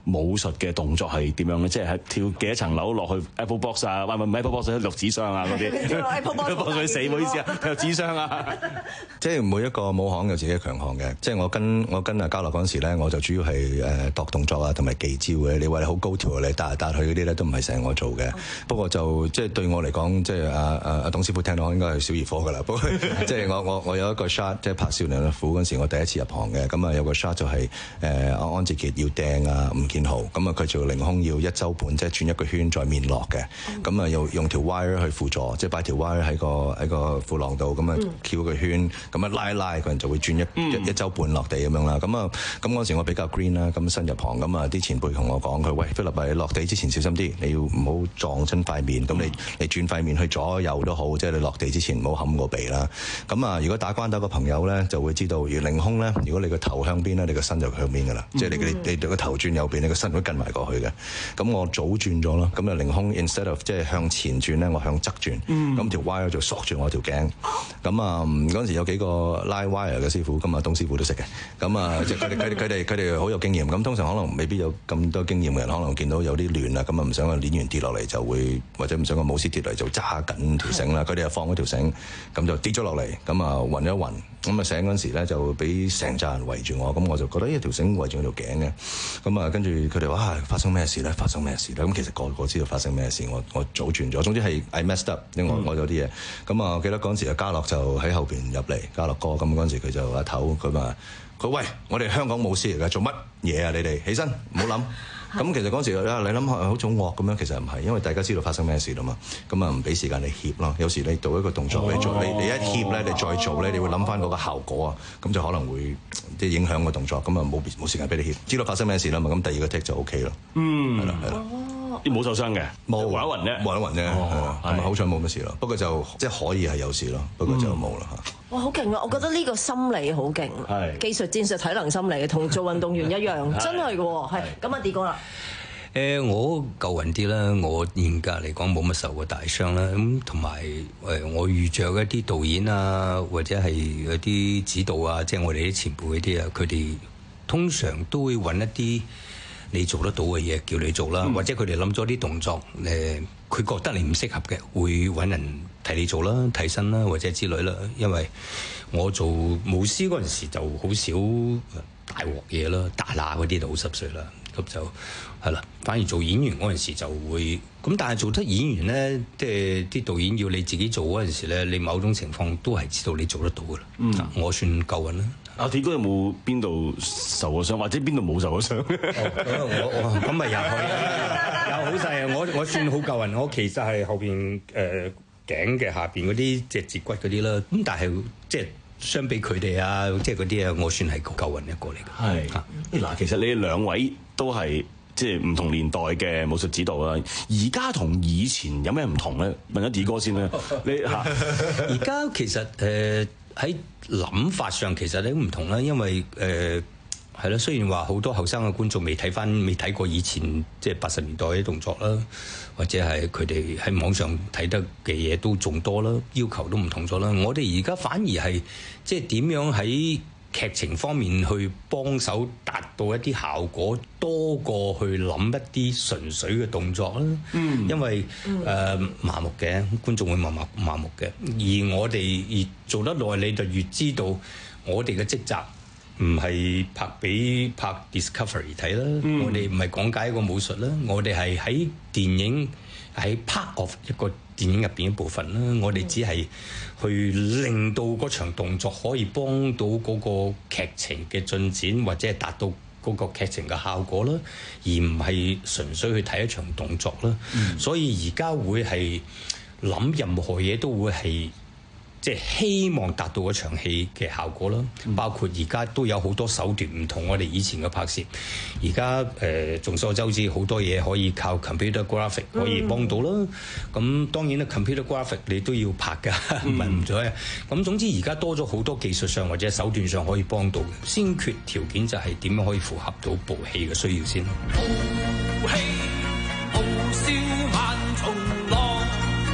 武術嘅動作係點樣咧？即係喺跳幾多層樓落去 Apple Box 啊，喂唔係 Apple Box 六指箱啊嗰啲。 跳落 Apple Box 死，唔好意思啊，六指箱啊。 即係每一個武行有自己嘅強項嘅。即係我跟我跟阿嘉樂嗰陣時咧，我就主要係誒度動作啊，同埋技招嘅。你話你好高調，你搭嚟搭去嗰啲咧，都唔係成日我做嘅。不過就即係對我嚟講，即係阿阿阿董師傅聽到應該係小兒科㗎啦。不過即係我我我有一個 shot， 即係拍少年虎嗰陣時，我第一次入行嘅。咁啊有個 shot 就係誒阿安志傑要掟啊吳建豪，咁啊佢做凌空要一周半，即係轉一個圈再面落嘅。咁啊又用條 wire 去輔助，即係擺條 wire 喺個喺個褲浪度，咁啊翹個圈，咁啊拉一拉，個人就會轉一、嗯、一一周半落地咁樣啦。咁啊咁嗰陣時我比較 green 啦，咁新入行，咁啊啲前輩同我講佢，喂菲立啊，你落地之前小心啲，你要唔好撞親塊面，咁、嗯、你你轉塊面去左右都好，即係你落地之前唔好冚個鼻啦。咁啊如果打關斗嘅朋友咧就會知道，如凌空咧，如果你個頭向邊咧，你個身就向邊噶啦，即係你你你個頭轉右邊，你個身會跟埋過去嘅。咁我早轉咗啦，咁啊凌空 instead of 即係向前轉咧，我向側轉，咁、嗯、條 wire 就索住我條頸。咁啊嗰陣時有幾個拉 wire 嘅師傅，咁啊董師傅都識嘅。咁啊即係佢哋佢哋佢哋佢哋好有經驗。咁通常可能未必有咁多經驗嘅人，可能見到有啲亂啦，咁啊唔想個鏈員跌落嚟就會，或者唔想個武師跌落嚟就揸緊條繩啦。佢哋就放嗰條繩，咁就跌咗落嚟，咁啊暈一暈。咁啊醒嗰陣時咧就俾成扎人圍住我，咁我就覺得呢條繩圍住我條頸嘅。咁啊跟住佢哋話發生咩事咧？發生咩事咧？咁其實個個知道發生咩事，我我早轉咗。總之係 I messed up，因為我我有啲嘢。咁啊我記得嗰陣時啊嘉樂就喺後邊入嚟，嘉樂哥咁嗰陣時佢就阿頭佢話佢喂，我哋香港武師嚟㗎，做乜嘢啊？你哋起身唔好諗。咁其實嗰時啊，你諗下好種惡咁樣，其實唔係，因為大家知道發生咩事啦嘛。咁啊唔俾時間你協咯。有時你做一個動作，你做你你一協咧，你再做咧，你會諗翻嗰個效果啊。咁就可能會即係影響個動作。咁啊冇冇時間俾你協，知道發生咩事啦嘛。咁第二個 take 就 OK 咯。嗯，係啦係啦。 冇受傷嘅，冇暈一暈啫，暈一暈啫，係咪好彩冇乜事咯？不過就即係可以係有事咯，不過就冇啦嚇。 哇，好勁啊！我覺得呢個心理好勁，技術、戰術、體能、心理，同做運動員一樣，真係嘅喎。係咁啊，D哥啦。 誒，我夠運啲啦，我嚴格嚟講冇乜受過大傷啦。咁同埋誒，我遇着一啲導演啊，或者係有啲指導啊，即係我哋啲前輩嗰啲啊，佢哋通常都會揾一啲你做得到嘅嘢叫你做啦，嗯、或者佢哋諗咗啲動作，誒，佢覺得你唔適合嘅，會揾人替你做啦、替身啦或者之類啦。因為我做武師嗰陣時就好少大鑊嘢啦，打乸嗰啲就好濕碎啦，咁就係啦。反而做演員嗰陣時就會咁，但係做得演員咧，即係啲導演要你自己做嗰陣時咧，你某種情況都係知道你做得到噶啦。嗯，我算夠運啦。 阿鐵哥有冇邊度受過傷，或者邊度冇受過傷？ 我我咁咪又去有好細啊！我我算好夠運，我其實係後邊誒頸嘅下邊嗰啲即係節骨嗰啲啦。咁但係即係相比佢哋啊，即係嗰啲啊，我算係夠運一個嚟嘅。 係嗱，其實你哋兩位都係即係唔同年代嘅武術指導啊。而家同以前有咩唔同咧？問咗鐵哥先啦。你嚇而家其實誒喺諗法上其實都唔同啦，因為誒係啦，雖然話好多後生嘅觀眾未睇翻、未睇過以前即係八十年代啲動作啦，或者係佢哋喺網上睇得嘅嘢都仲多啦，要求都唔同咗啦。我哋而家反而係即係點樣喺劇情方面去幫手達到一啲效果，多過去諗一啲純粹嘅動作啦。嗯，因為誒、呃、麻木嘅觀眾會麻木麻木嘅，而我哋越做得耐，你就越知道我哋嘅職責唔係拍俾拍 Discovery 睇啦，嗯、我哋唔係講解一個武術啦，我哋係喺電影喺 part of 一個電影入邊一部分啦，我哋只係去令到嗰場動作可以幫到嗰個劇情嘅進展，或者係達到嗰個劇情嘅效果啦，而唔係純粹去睇一場動作啦。嗯、所以而家會係諗任何嘢都會係即係希望達到嗰場戲嘅效果啦。嗯、包括而家都有好多手段唔同我哋以前嘅拍攝，而家誒眾所周知好多嘢可以靠 computer graphic 可以幫到啦。咁、嗯、當然啦 computer graphic 你都要拍㗎，唔係唔做。咁總之而家多咗好多技術上或者手段上可以幫到嘅，先決條件就係點樣可以符合到部戲嘅需要先。 部戲傲笑萬重浪，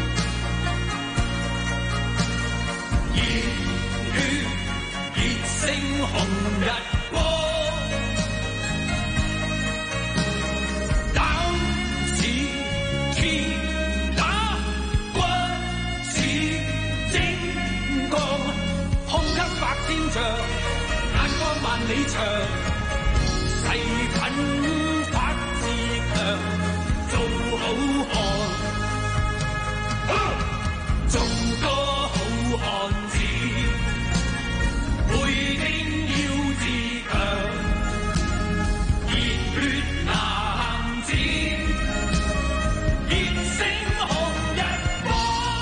熱血熱星紅日光， 着，眼光萬里長，誓奮發自強，做好漢，做個好漢子，每天要自強，熱血男子，熱星紅日光。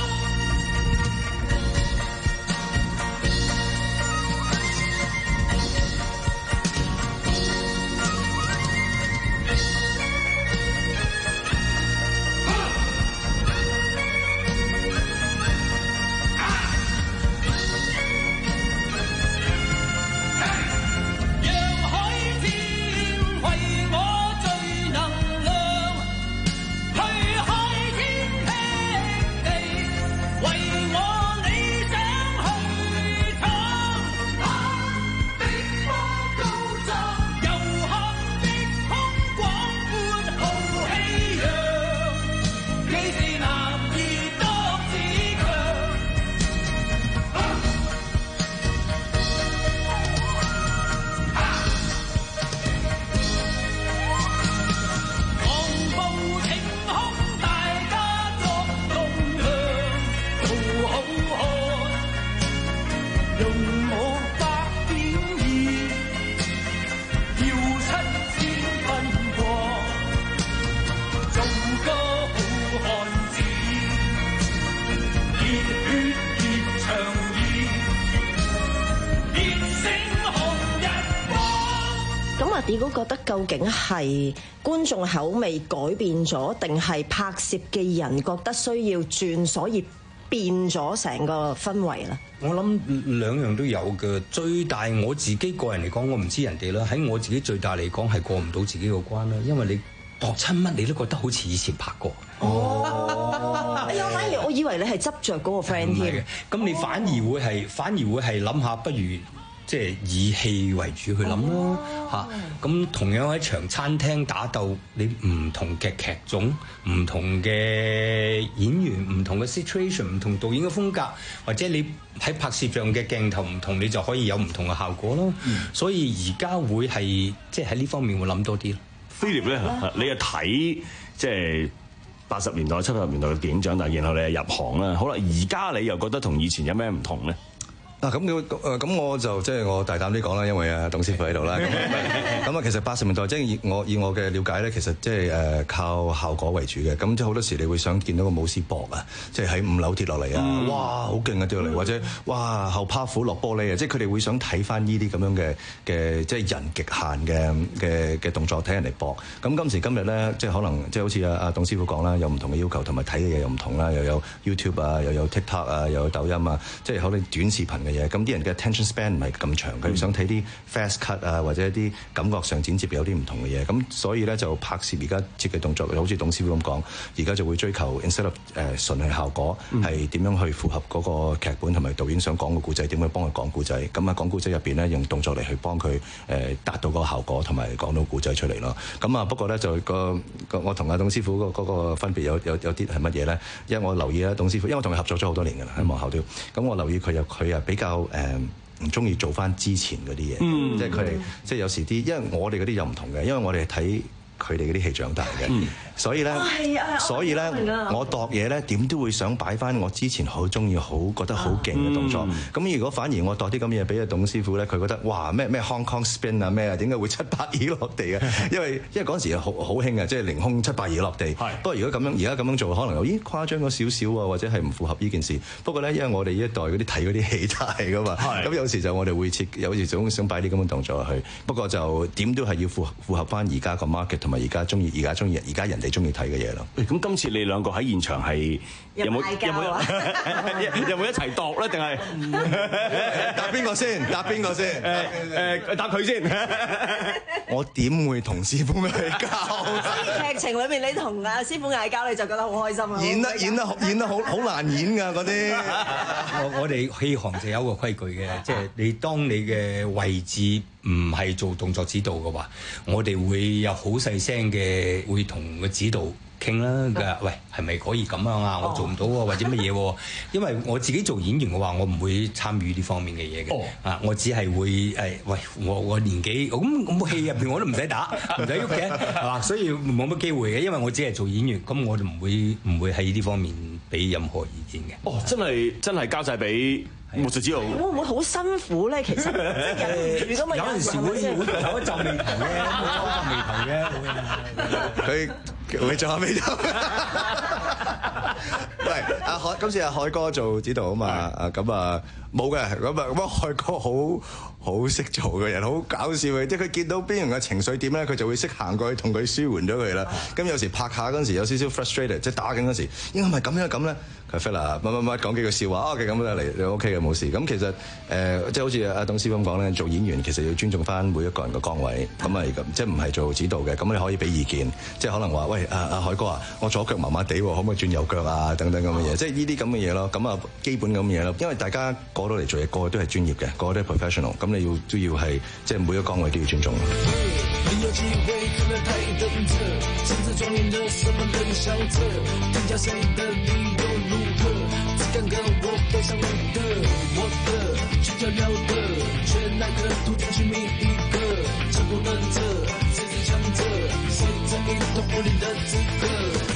你估覺得究竟係觀眾口味改變咗，定係拍攝嘅人覺得需要轉，所以變咗成個氛圍咧？ 我諗兩樣都有嘅。最大我自己個人嚟講，我唔知人哋啦。喺我自己最大嚟講係過唔到自己個關啦，因為你度親乜你都覺得好似以前拍過。 哦，哎呀，反而我以為你係執着嗰個 friend 添。 咁你反而會係，哦、反而會係諗下，不如。即係以戲為主去諗咯嚇，咁、哦、同樣喺場餐廳打鬥，你唔同嘅劇種、唔同嘅演員、唔同嘅 situation、唔同導演嘅風格，或者你喺拍攝上嘅鏡頭唔同，你就可以有唔同嘅效果咯。嗯、所以而家會係即係喺呢方面會諗多啲咯。 Philip 咧，你又睇即係八十年代、七十年代嘅電影長大，然後你又入行啦。好啦，而家你又覺得同以前有咩唔同咧？ 嗱咁我誒咁我就即係、就是、我大膽啲講啦，因為啊董師傅喺度啦。咁咁啊，其實八十年代即係以我以我嘅了解咧，其實即係誒靠效果為主嘅。咁即係好多時你會想見到個武師搏啊，即係喺五樓跌落嚟啊，嗯、哇好勁啊跌落嚟，或者哇後趴虎落玻璃啊，即係佢哋會想睇翻呢啲咁樣嘅嘅即係人極限嘅嘅嘅動作睇人哋搏。咁今時今日咧，即係可能即係好似阿阿董師傅講啦，有唔同嘅要求，同埋睇嘅嘢又唔同啦，又有 YouTube 啊，又有 TikTok 啊，又有抖音啊，即係可能短視頻嘅嘢。咁啲人嘅 attention span 唔係咁長，佢想睇啲 fast cut 啊，或者一啲感覺上剪接有啲唔同嘅嘢。咁所以咧就拍攝而家設計動作，好似董師傅咁講，而家就會追求 instead of 誒純係效果，係點、嗯、樣去符合嗰個劇本同埋導演想講嘅故仔，點樣幫佢講故仔。咁啊講故仔入邊咧，用動作嚟去幫佢誒達到嗰個效果，同埋講到故仔出嚟咯。咁啊不過咧就個我同阿董師傅嗰個分別有有有啲係乜嘢咧？因為我留意咧董師傅，因為我同佢合作咗好多年㗎啦喺幕後都。咁我留意佢又佢啊比較誒唔中意做翻之前嗰啲嘢，嗯、即係佢哋即係有時啲，因為我哋嗰啲又唔同嘅，因為我哋係睇佢哋嗰啲戲長大嘅。嗯所以咧，哦、所以咧，我度嘢咧點都會想擺翻我之前好中意、好覺得好勁嘅動作。咁、嗯、如果反而我度啲咁嘢俾阿董師傅咧，佢覺得哇咩咩 Hong Kong spin 啊咩啊，點解會七百二落地啊？因為因為嗰陣時好好興啊，即係凌空七百二落地。不過如果咁樣而家咁樣做，可能有咦誇張咗少少啊，或者係唔符合呢件事。不過咧，因為我哋呢一代嗰啲睇嗰啲戲大噶嘛，咁有時就我哋會設，有時總想擺啲咁嘅動作落去。不過就點都係要符合符合翻而家個 market 同埋而家中意而家中意而家人哋中意睇嘅嘢咯。 咁今次你兩個喺現場係有冇有冇有冇一齊度咧？定係答邊個先？答邊個先？ 誒誒答佢先。 我點會同師傅嗌交？ 所以劇情裏面你同阿師傅嗌交，你就覺得好開心啊！ 演得演得演得好好難演㗎嗰啲。 我我哋戲行就有一個規矩嘅，即係你當你嘅位置唔係做動作指導嘅話，我哋會有好細聲嘅會同個指導傾啦。佢話：喂，係咪可以咁樣啊？我做唔到喎，或者乜嘢喎？因為我自己做演員嘅話，我唔會參與呢方面嘅嘢嘅。啊，我只係會誒，喂，我我年紀咁咁戲入邊我都唔使打，唔使喐嘅，係嘛？所以冇乜機會嘅，因為我只係做演員，咁我就唔會唔會喺呢方面俾任何意見嘅。 哦，真係真係交晒俾武術指導。 會唔會好辛苦咧？其實忍唔住咁啊！ 有陣時會會皺一皺眉頭嘅，皺一皺眉頭嘅。 佢會皺下眉頭。喂，阿海今次阿海哥做指導啊嘛，啊咁啊冇嘅，咁啊咁啊海哥好好識做嘅人，好搞笑嘅，即係佢見到邊人嘅情緒點咧，佢就會識行過去同佢舒緩咗佢啦。咁有時拍下嗰陣時有少少 frustrated，即係打緊嗰時，應該咪咁樣咁咧？佢 fit 啦，乜乜乜講幾句笑話，OK 咁就嚟，你 OK 嘅冇事。咁其實誒、呃，即係好似阿董師傅咁講咧，做演員其實要尊重翻每一個人嘅崗位，咁咪咁，即係唔係做指導嘅，咁你可以俾意見，即係可能話喂，阿、啊、阿海哥啊，我左腳麻麻地喎，可唔可以轉右腳啊？等等咁嘅嘢，即係呢啲咁嘅嘢咯。咁啊，基本咁嘅嘢咯。因為大家過到嚟做嘢，個個都係專業嘅，個個都係 professional， 咁你要都要係即係每一個崗位都要尊重。你有機會可能太等着，甚至莊嚴的什麼冷笑着，評價誰的理由如何？只敢跟我背上你的，我的，去照料的，卻哪個途徑去覓一個？成功能者，誰是強者？誰證明同我領的資格？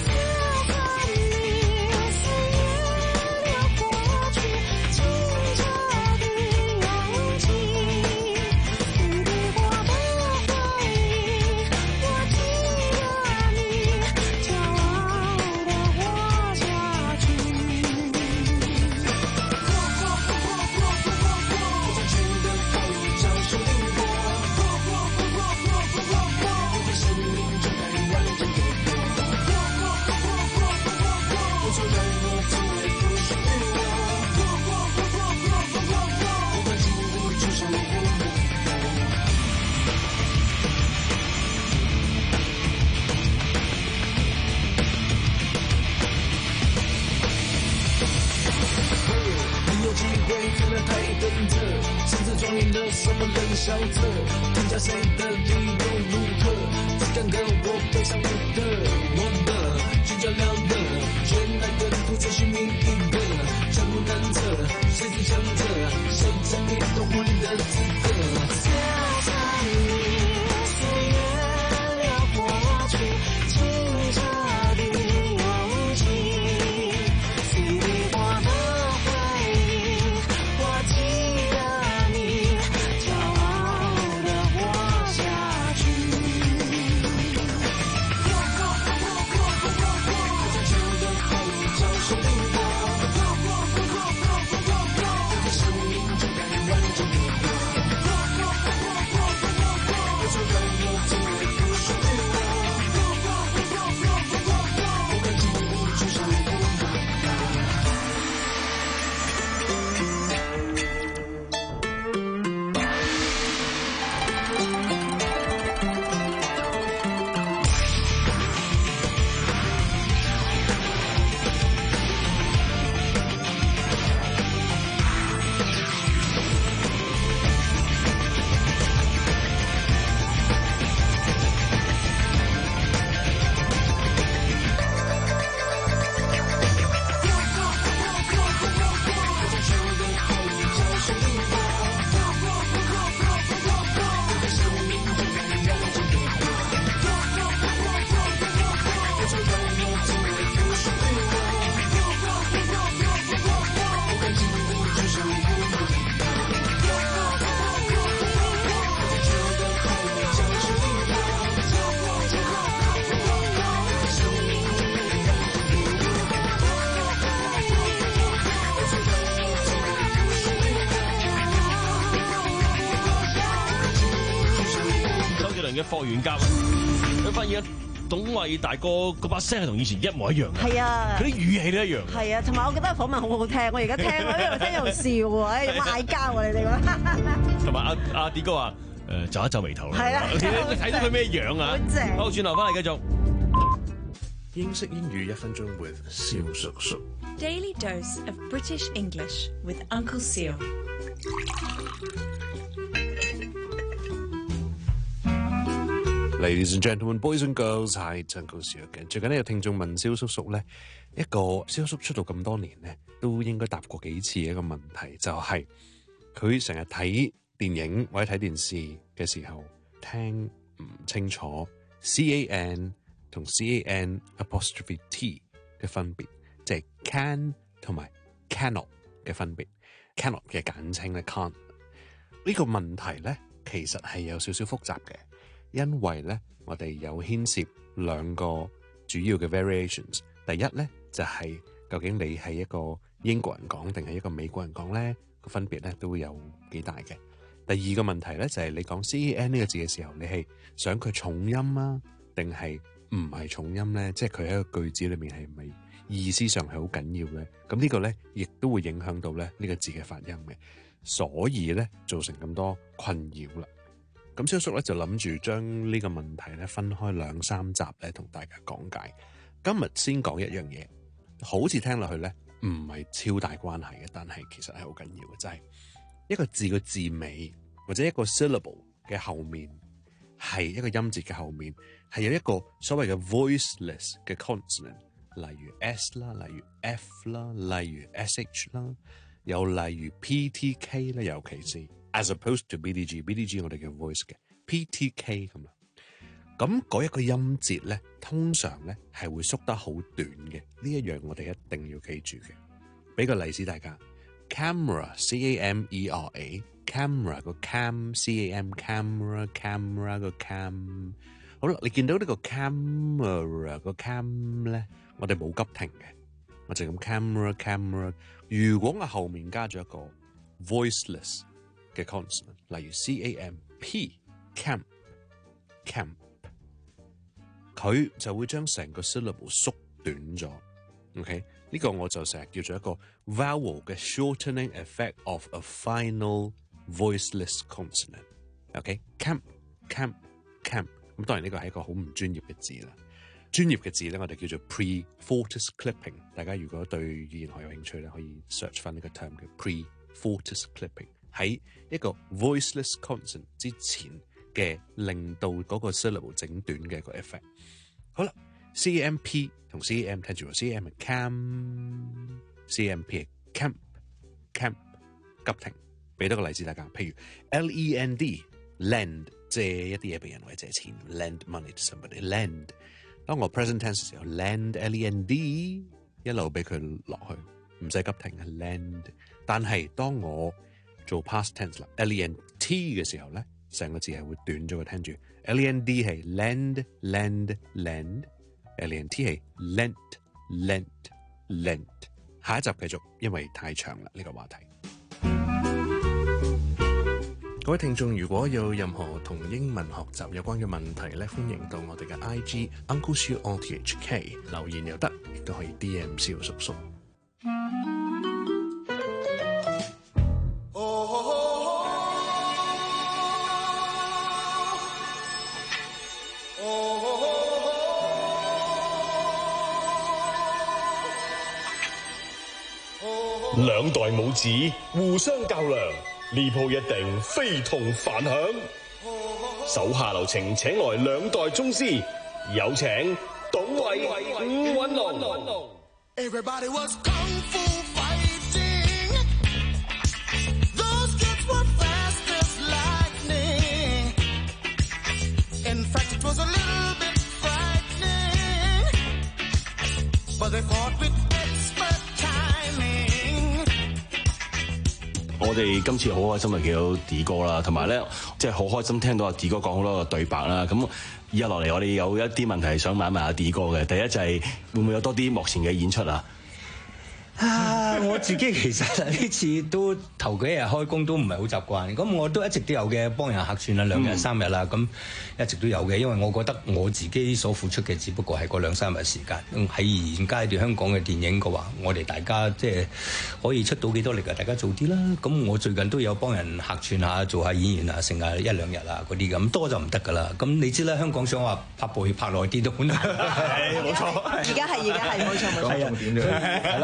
笑着，評價誰的理由如何？只敢跟我背上你的，我的，去照料的，卻哪個途徑去覓一個？江湖難測，誰是強者？誰證明懂我領的資格？交在你歲月流過去，清澈的勇氣，隨你我的回憶，我記得你。 嘅霍元甲，佢發現董偉大哥嗰把聲係同以前一模一樣嘅， 係啊， 佢啲語氣都一樣。 係啊，同埋我覺得訪問好好聽，我而家聽，我一路聽一路笑喎，有冇嗌交啊？你哋講。 同埋阿阿迪哥話誒皺一皺眉頭啦， 係啦， 睇到佢咩樣啊？ 好正。 好，轉頭翻嚟繼續。 英式英語一分鐘 with 蕭叔叔。 Daily dose of British English with Uncle Seal。 Ladies and gentlemen, boys and girls， 係陳高士嘅。最近呢有聽眾問蕭叔叔咧，一個蕭叔出道咁多年咧，都應該答過幾次一個問題，就係佢成日睇電影或者睇電視嘅時候，聽唔清楚 C A N 同 C A N apostrophe T 嘅分別，即係 can 同埋 cannot 嘅分別 ，cannot 嘅簡稱咧 can't。呢個問題咧，其實係有少少複雜嘅。因為咧，我哋有牽涉兩個主要嘅 variations。第一咧就係、是、究竟你係一個英國人講定係一個美國人講咧，個分別咧都會有幾大嘅。第二個問題咧就係、是、你講 C A N 呢個字嘅時候，你係想佢重音啊，定係唔係重音咧？即係佢喺個句子裏面係咪意思上係好緊要嘅？咁呢個咧亦都會影響到咧呢個字嘅發音嘅，所以咧造成咁多困擾啦。咁蕭叔咧就諗住將呢個問題咧分開兩三集咧同大家講解。今日先講一樣嘢，好似聽落去咧唔係超大關係嘅，但係其實係好緊要嘅，就係、是、一個字嘅字尾或者一個 syllable 嘅後面係一個音節嘅後面係有一個所謂嘅 voiceless 嘅 consonant， 例如 S 啦，例如 F 啦，例如 S H 啦，又例如 P T K 咧，尤其是as opposed to B D G，B D G 我哋叫 voice 嘅 P T K 咁啊，咁嗰一個音節咧，通常咧係會縮得好短嘅，呢一樣我哋一定要記住嘅。俾個例子大家 ，camera C A M E R A，camera 個 cam C A M camera camera 個 cam， 好啦，你見到呢個 camera 個 cam 咧，我哋冇急停嘅，我就咁 camera camera。如果我後面加咗一個 voiceless嘅 consonant， 例如 C A M P camp camp， 佢就會將成個 syllable 縮短咗。OK， 呢個我就成日叫做一個 vowel 嘅 shortening effect of a final voiceless consonant。OK， camp camp camp， 咁當然呢個係一個好唔專業嘅字啦。專業嘅字咧，我哋叫做 pre-fortis clipping。大家如果對語言學有興趣咧，可以 search 翻呢個 term 嘅 pre-fortis clipping。喺一個 voiceless consonant 之前嘅令到嗰個 syllable 整短嘅一個 effect。好啦 ，C A M P 同 C A M 聽住 ，C A M 係 cam，C A M P 係 camp camp 急停。俾多個例子大家，譬如 L E N D lend 借一啲嘢俾人或者借錢 ，lend money to somebody lend。當我 present tense 嘅時候 ，lend L E N D 一路俾佢落去，唔使急停係 lend。但係當我做 past tense 啦 ，L E N T 嘅時候咧，成個字係會短咗嘅。聽住 ，L E N D 係 lend lend lend，L E N T 係 lent lent lent。下一集繼續，因為太長啦呢個話題。各位聽眾，如果有任何同英文學習有關嘅問題咧，歡迎到我哋嘅 I G Uncle Siu on T H K 留言又得，亦都可以 D M 蕭叔叔。 兩代母子互相較量，呢鋪一定非同凡響。手下留情，請來兩代宗師，有請董偉、伍允龍。Everybody was kung fu fighting. Those kids were fast as lightning. In fact, it was a little bit frightening. But they fought with expert timing. 我哋今次好開心啊，見到 D 哥啦，同埋咧，即係好開心聽到阿 D 哥講好多個對白啦。咁以下落嚟，我哋有一啲問題想問一問阿 D 哥嘅。第一就係會唔會有多啲幕前嘅演出啊？ 啊！我自己其實呢次都頭幾日開工都唔係好習慣，咁我都一直都有嘅幫人客串啦，兩日三日啦，咁一直都有嘅，因為我覺得我自己所付出嘅只不過係嗰兩三日時間。喺現階段香港嘅電影嘅話，我哋大家即係可以出到幾多力啊？大家做啲啦。咁我最近都有幫人客串下，做下演員啊，剩下一兩日啊嗰啲咁，多就唔得㗎啦。咁你知啦，香港想話拍部戲拍耐啲都好難。係冇錯， 而家係而家係冇錯冇錯。 係啊，係啦，所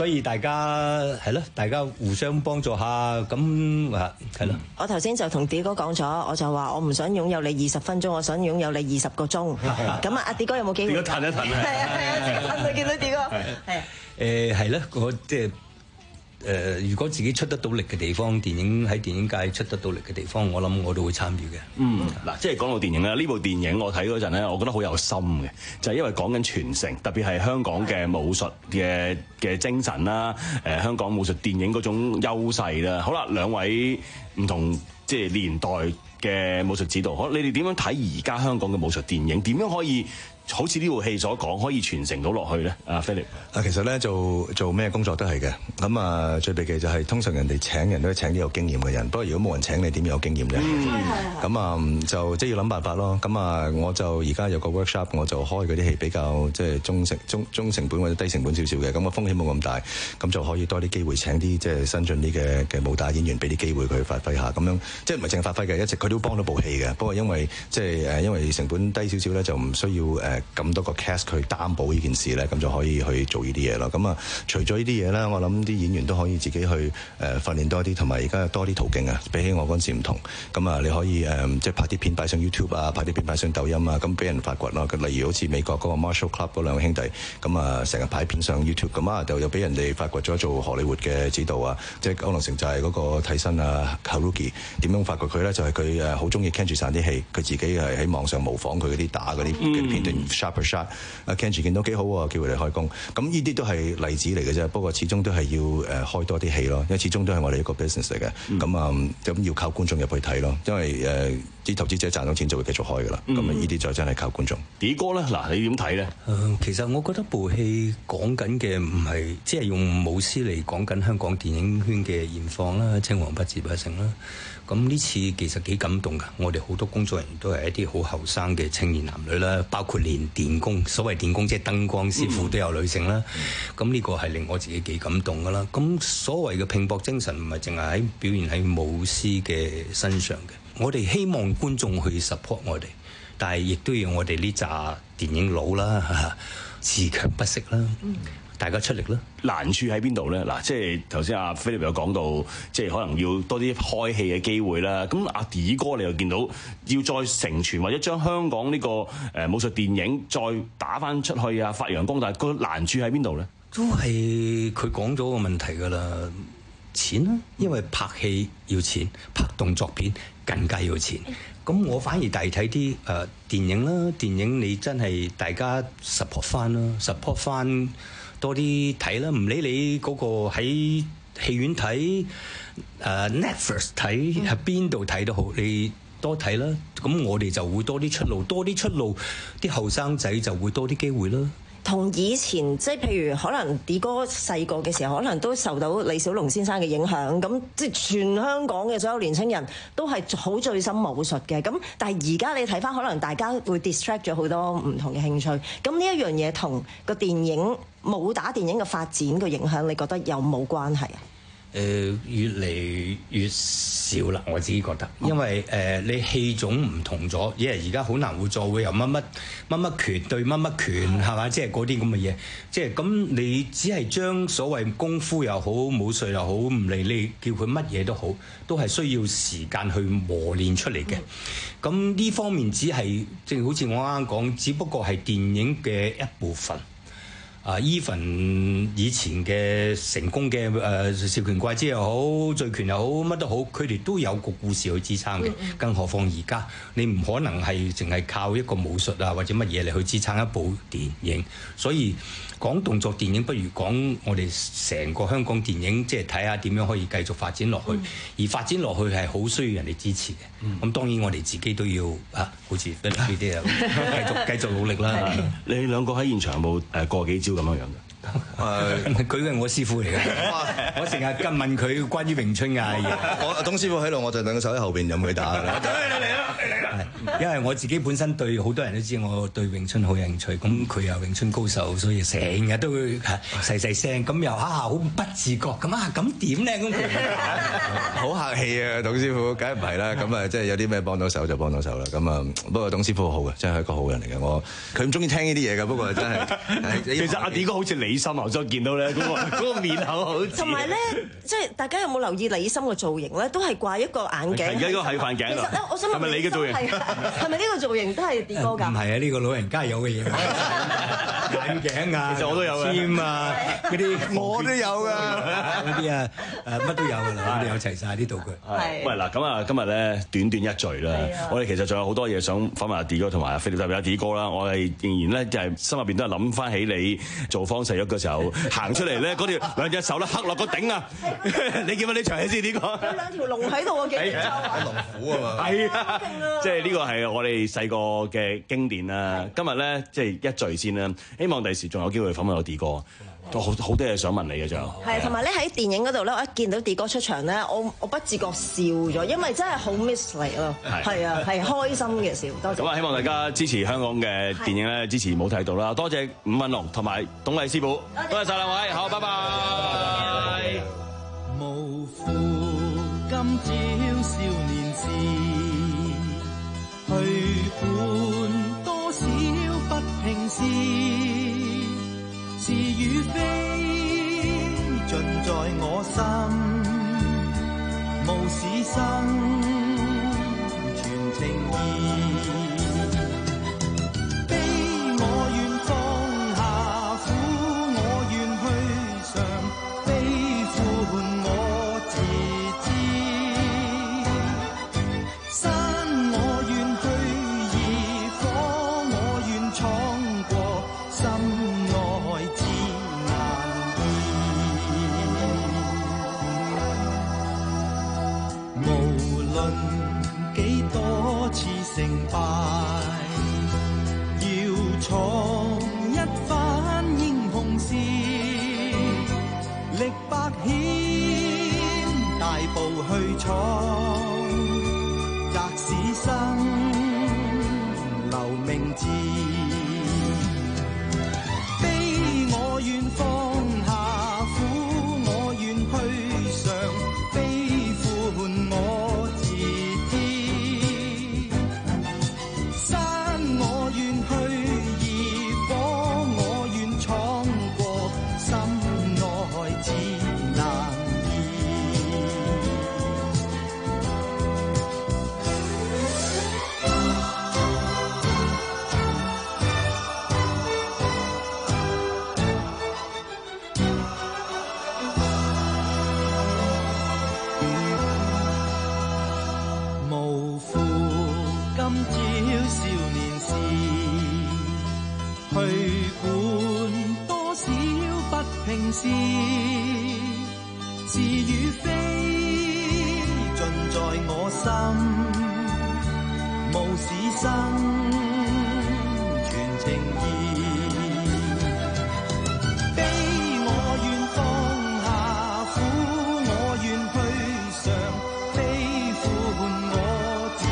所以大家係咯，大家互相幫助下，咁啊係咯。 我頭先就同 D 哥講咗，我就話我唔想擁有你二十分鐘，我想擁有你二十個鐘。咁啊，阿 D 哥有冇機會？ 點解騰一騰啊？ 係啊係啊，騰到見到 D 哥。係啊。誒係咯，我即係。誒、呃，如果自己出得到力嘅地方，電影喺電影界出得到力嘅地方，我諗我都會參與嘅。 嗯，嗱，即係講到電影咧，呢部電影我睇嗰陣咧，我覺得好有心嘅，就係、是、因為講緊傳承，特別係香港嘅武術嘅嘅精神啦，誒、呃，香港武術電影嗰種優勢啦。好啦，兩位唔同即係年代嘅武術指導，好，你哋點樣睇而家香港嘅武術電影？點樣可以好似呢部戲所講，可以傳承到落去咧？阿 Philip， 啊，其實咧做做咩工作都係嘅。咁啊，最避忌就係、是、通常人哋請人都係請啲有經驗嘅人。不過如果冇人請你，點有經驗啫？咁、嗯、啊，就即係要諗辦法咯。咁啊，我就而家有個 workshop，我就開嗰啲戲比較即係中成中中成本或者低成本少少嘅，咁個風險冇咁大，咁就可以多啲機會請啲即係新進啲嘅嘅武打演員，俾啲機會佢發揮下。咁樣即係唔係淨係發揮嘅，一直佢都幫到部戲嘅。不過因為即係誒，因為成本低少少咧，就唔需要誒咁多個 cast 去擔保呢件事咧，咁就可以去做呢啲嘢咯。咁啊，除咗呢啲嘢咧，我諗啲演員都可以自己去誒訓練多啲，同埋而家有多啲途徑啊，比起我嗰陣時唔同。咁啊，你可以誒即係拍啲片擺上 YouTube 啊，拍啲片擺上抖音啊，咁俾人發掘咯。例如好似美國嗰個 Marshall Club 嗰兩個兄弟，咁啊成日拍片上 YouTube，咁啊就又俾人哋發掘咗做荷里活嘅指導啊，即係歐龍城就係嗰個替身啊 Karuki， 點樣發掘佢咧？就係佢誒好中意 Kenji 散啲戲，佢自己係喺網上模仿佢嗰啲打嗰啲嘅片段 sharp shot。阿 Kenji 見到幾好喎，叫佢哋開工。咁呢啲都係例子嚟嘅啫。不過始終都係要誒開多啲戲咯，因為始終都係我哋一個 business 嚟嘅。咁啊咁要靠觀眾入去睇咯，因為誒啲、呃、投資者賺到錢就會繼續開㗎啦。咁啊呢啲就真係靠觀眾。D 哥咧，嗱你點睇咧？ 誒，其實我覺得部戲講緊嘅唔係即係用武師嚟講緊香港電影圈嘅現況啦，青黃不接不成啦。咁呢次其實幾感動㗎，我哋好多工作人員都係一啲好後生嘅青年男女啦，包括連電工，所謂電工即係燈光師傅都有女性啦。咁、嗯、呢個係令我自己幾感動㗎啦。咁所謂嘅拼搏精神唔係淨係喺表現喺武師嘅身上嘅，我哋希望觀眾去 support 我哋，但係亦都要我哋呢紮電影佬啦，自強不息啦。嗯，大家出力啦！ 難處喺邊度咧？嗱，即係頭先阿 Philip 有講到，即係可能要多啲開戲嘅機會啦。咁阿 D 哥你又見到要再承傳或者將香港呢個誒武術電影再打翻出去啊，發揚光大，個難處喺邊度咧？ 都係佢講咗個問題㗎啦，錢啦，因為拍戲要錢，拍動作片更加要錢。咁我反而大睇啲誒電影啦，電影你真係大家 support 翻啦 ，support 翻。多啲睇啦，唔理你嗰個喺戲院睇、呃、Netflix 睇喺邊度睇都好，你多睇啦。咁我哋就會多啲出路，多啲出路，啲後生仔就會多啲機會啦。 同以前即係譬如可能 D 哥細個嘅時候，可能都受到李小龍先生嘅影響，咁即係全香港嘅所有年輕人都係好醉心武術嘅。咁但係而家你睇翻，可能大家會 distract 咗好多唔同嘅興趣。咁呢一樣嘢同個電影武打電影嘅發展嘅影響，你覺得有冇關係啊？ 誒、呃、越嚟越少啦，我自己覺得，因為誒、呃、你戲種唔同咗，因為而家好難會再會有乜乜乜乜拳對乜乜拳係嘛，即係嗰啲咁嘅嘢，即係咁你只係將所謂功夫又好武術又好，唔理你叫佢乜嘢都好，都係需要時間去磨練出嚟嘅。咁呢方面只係正好似我啱啱講，只不過係電影嘅一部分。啊 even 以前嘅成功嘅誒少拳怪之又好，醉拳又好，乜都好，佢哋都有個故事去支撐嘅。更何況而家你唔可能係淨係靠一個武術啊或者乜嘢嚟去支撐一部電影，所以講動作電影不如講我哋成個香港電影，即係睇下點樣可以繼續發展落去。嗯、而發展落去係好需要人哋支持嘅。咁、嗯、當然我哋自己都要啊，好似呢啲啊，繼續繼續努力啦。 你兩個喺現場有冇誒過幾招咁樣樣嘅？ 誒，佢係我師傅嚟嘅，我成日跟問佢關於詠春嘅嘢。 我董師傅喺度，我就兩個手喺後邊任佢打㗎啦。 嚟啦，嚟啦！因為我自己本身對好多人都知我對詠春好有興趣，咁佢又詠春高手，所以成日都會細細聲，咁又啊好不自覺咁啊，咁點咧？咁佢好客氣啊，董師傅，梗係唔係啦？咁啊，即係有啲咩幫到手就幫到手啦。咁啊，不過董師傅好嘅，真係一個好人嚟嘅。我佢唔中意聽呢啲嘢㗎，不過真係。其實阿 D 哥好似你李森頭先見到咧，嗰個嗰個面口好似。 同埋咧，即係大家有冇留意李森嘅造型咧？都係掛一個眼鏡。 係而家個係眼鏡。 其實咧，我想問， 係咪你嘅造型？ 係咪呢個造型都係啲哥㗎？ 唔係啊，呢個老人家有嘅嘢。眼鏡啊， 其實我都有嘅。 簽啊，嗰啲我都有㗎。 嗰啲啊誒乜都有㗎啦，我哋有齊晒啲道具。 係。喂嗱，咁啊今日咧短短一聚啦，我哋其實仲有好多嘢想訪問阿 D 哥同埋阿菲力，特別阿 D 哥啦，我哋仍然咧就係心入邊都係諗翻起你做方世玉嘅時候行出嚟咧，嗰條兩隻手咧刻落個頂啊！你見唔見呢場戲先 ？D 哥有兩條龍喺度啊，幾勁啊！ 龍虎啊嘛， 係啊，即係呢個係我哋細個嘅經典啦。今日咧即係一聚先啦，希望第時仲有機會訪問到 D 哥。都好好多嘢想問你嘅，仲有係同埋咧喺電影嗰度咧，我一見到 D 哥出場咧，我我不自覺笑咗，因為真係好 miss 你咯，係啊，係開心嘅笑。多謝。 咁啊，希望大家支持香港嘅電影咧，支持冇睇到啦。多謝伍允龍同埋董麗師傅，多謝晒兩位，好，拜拜。 無負今朝少年時，去管多少不平事。是與非盡在我心，無事生全情意。悲我願放下，苦我願去嘗，悲歡我自知。山我願去移，火我願闖過，心幾多次成敗，要闖一番英雄事，歷百險，大步去闖，擇使生留名字。悲我願放下，苦我願去嘗，悲歡我是是與非盡在我心，無事生全情意。悲我願放下，苦我願去嘗，悲歡我自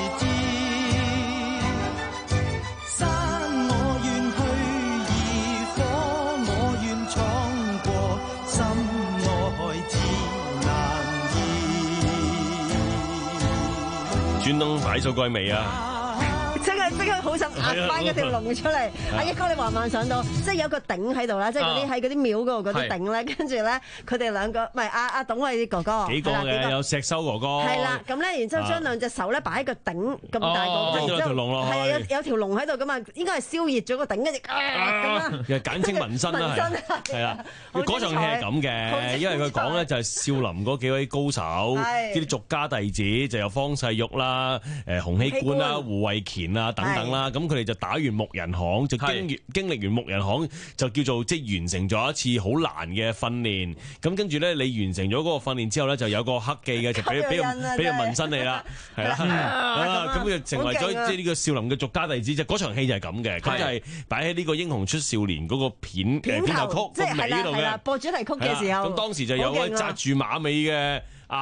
知。山我願去移，火我願闖。心愛自難移。 專登擺首歌未啊？ 真係即刻好想壓翻嗰條龍出嚟。阿一哥，你慢慢上到，即係有個頂喺度啦，即係嗰啲喺嗰啲廟嗰度嗰啲頂咧，跟住咧佢哋兩個，唔係阿阿董偉哥哥， 幾個嘅有石修哥哥， 係啦，咁咧然之後將兩隻手咧擺喺個頂咁大個， 跟住有條龍落去， 係有有條龍喺度噶嘛，應該係燒熱咗個頂，跟住咁啦， 又簡稱紋身啦，係啦，嗰場戲係咁嘅，因為佢講咧就係少林嗰幾位高手，啲俗家弟子就有方世玉啦、誒洪熙官啦、胡慧乾啊等等啦。咁佢哋就打完木人巷，就經經歷完木人巷，就叫做即係完成咗一次好難嘅訓練。咁跟住咧，你完成咗嗰個訓練之後咧，就有個刻記嘅，就俾俾人俾人紋身你啦，係啦，咁就成為咗即係呢個少林嘅俗家弟子。就嗰場戲就係咁嘅，咁就係擺喺呢個英雄出少年嗰個片片頭曲個尾度嘅， 播主題曲嘅時候。 咁當時就有位紮住馬尾嘅阿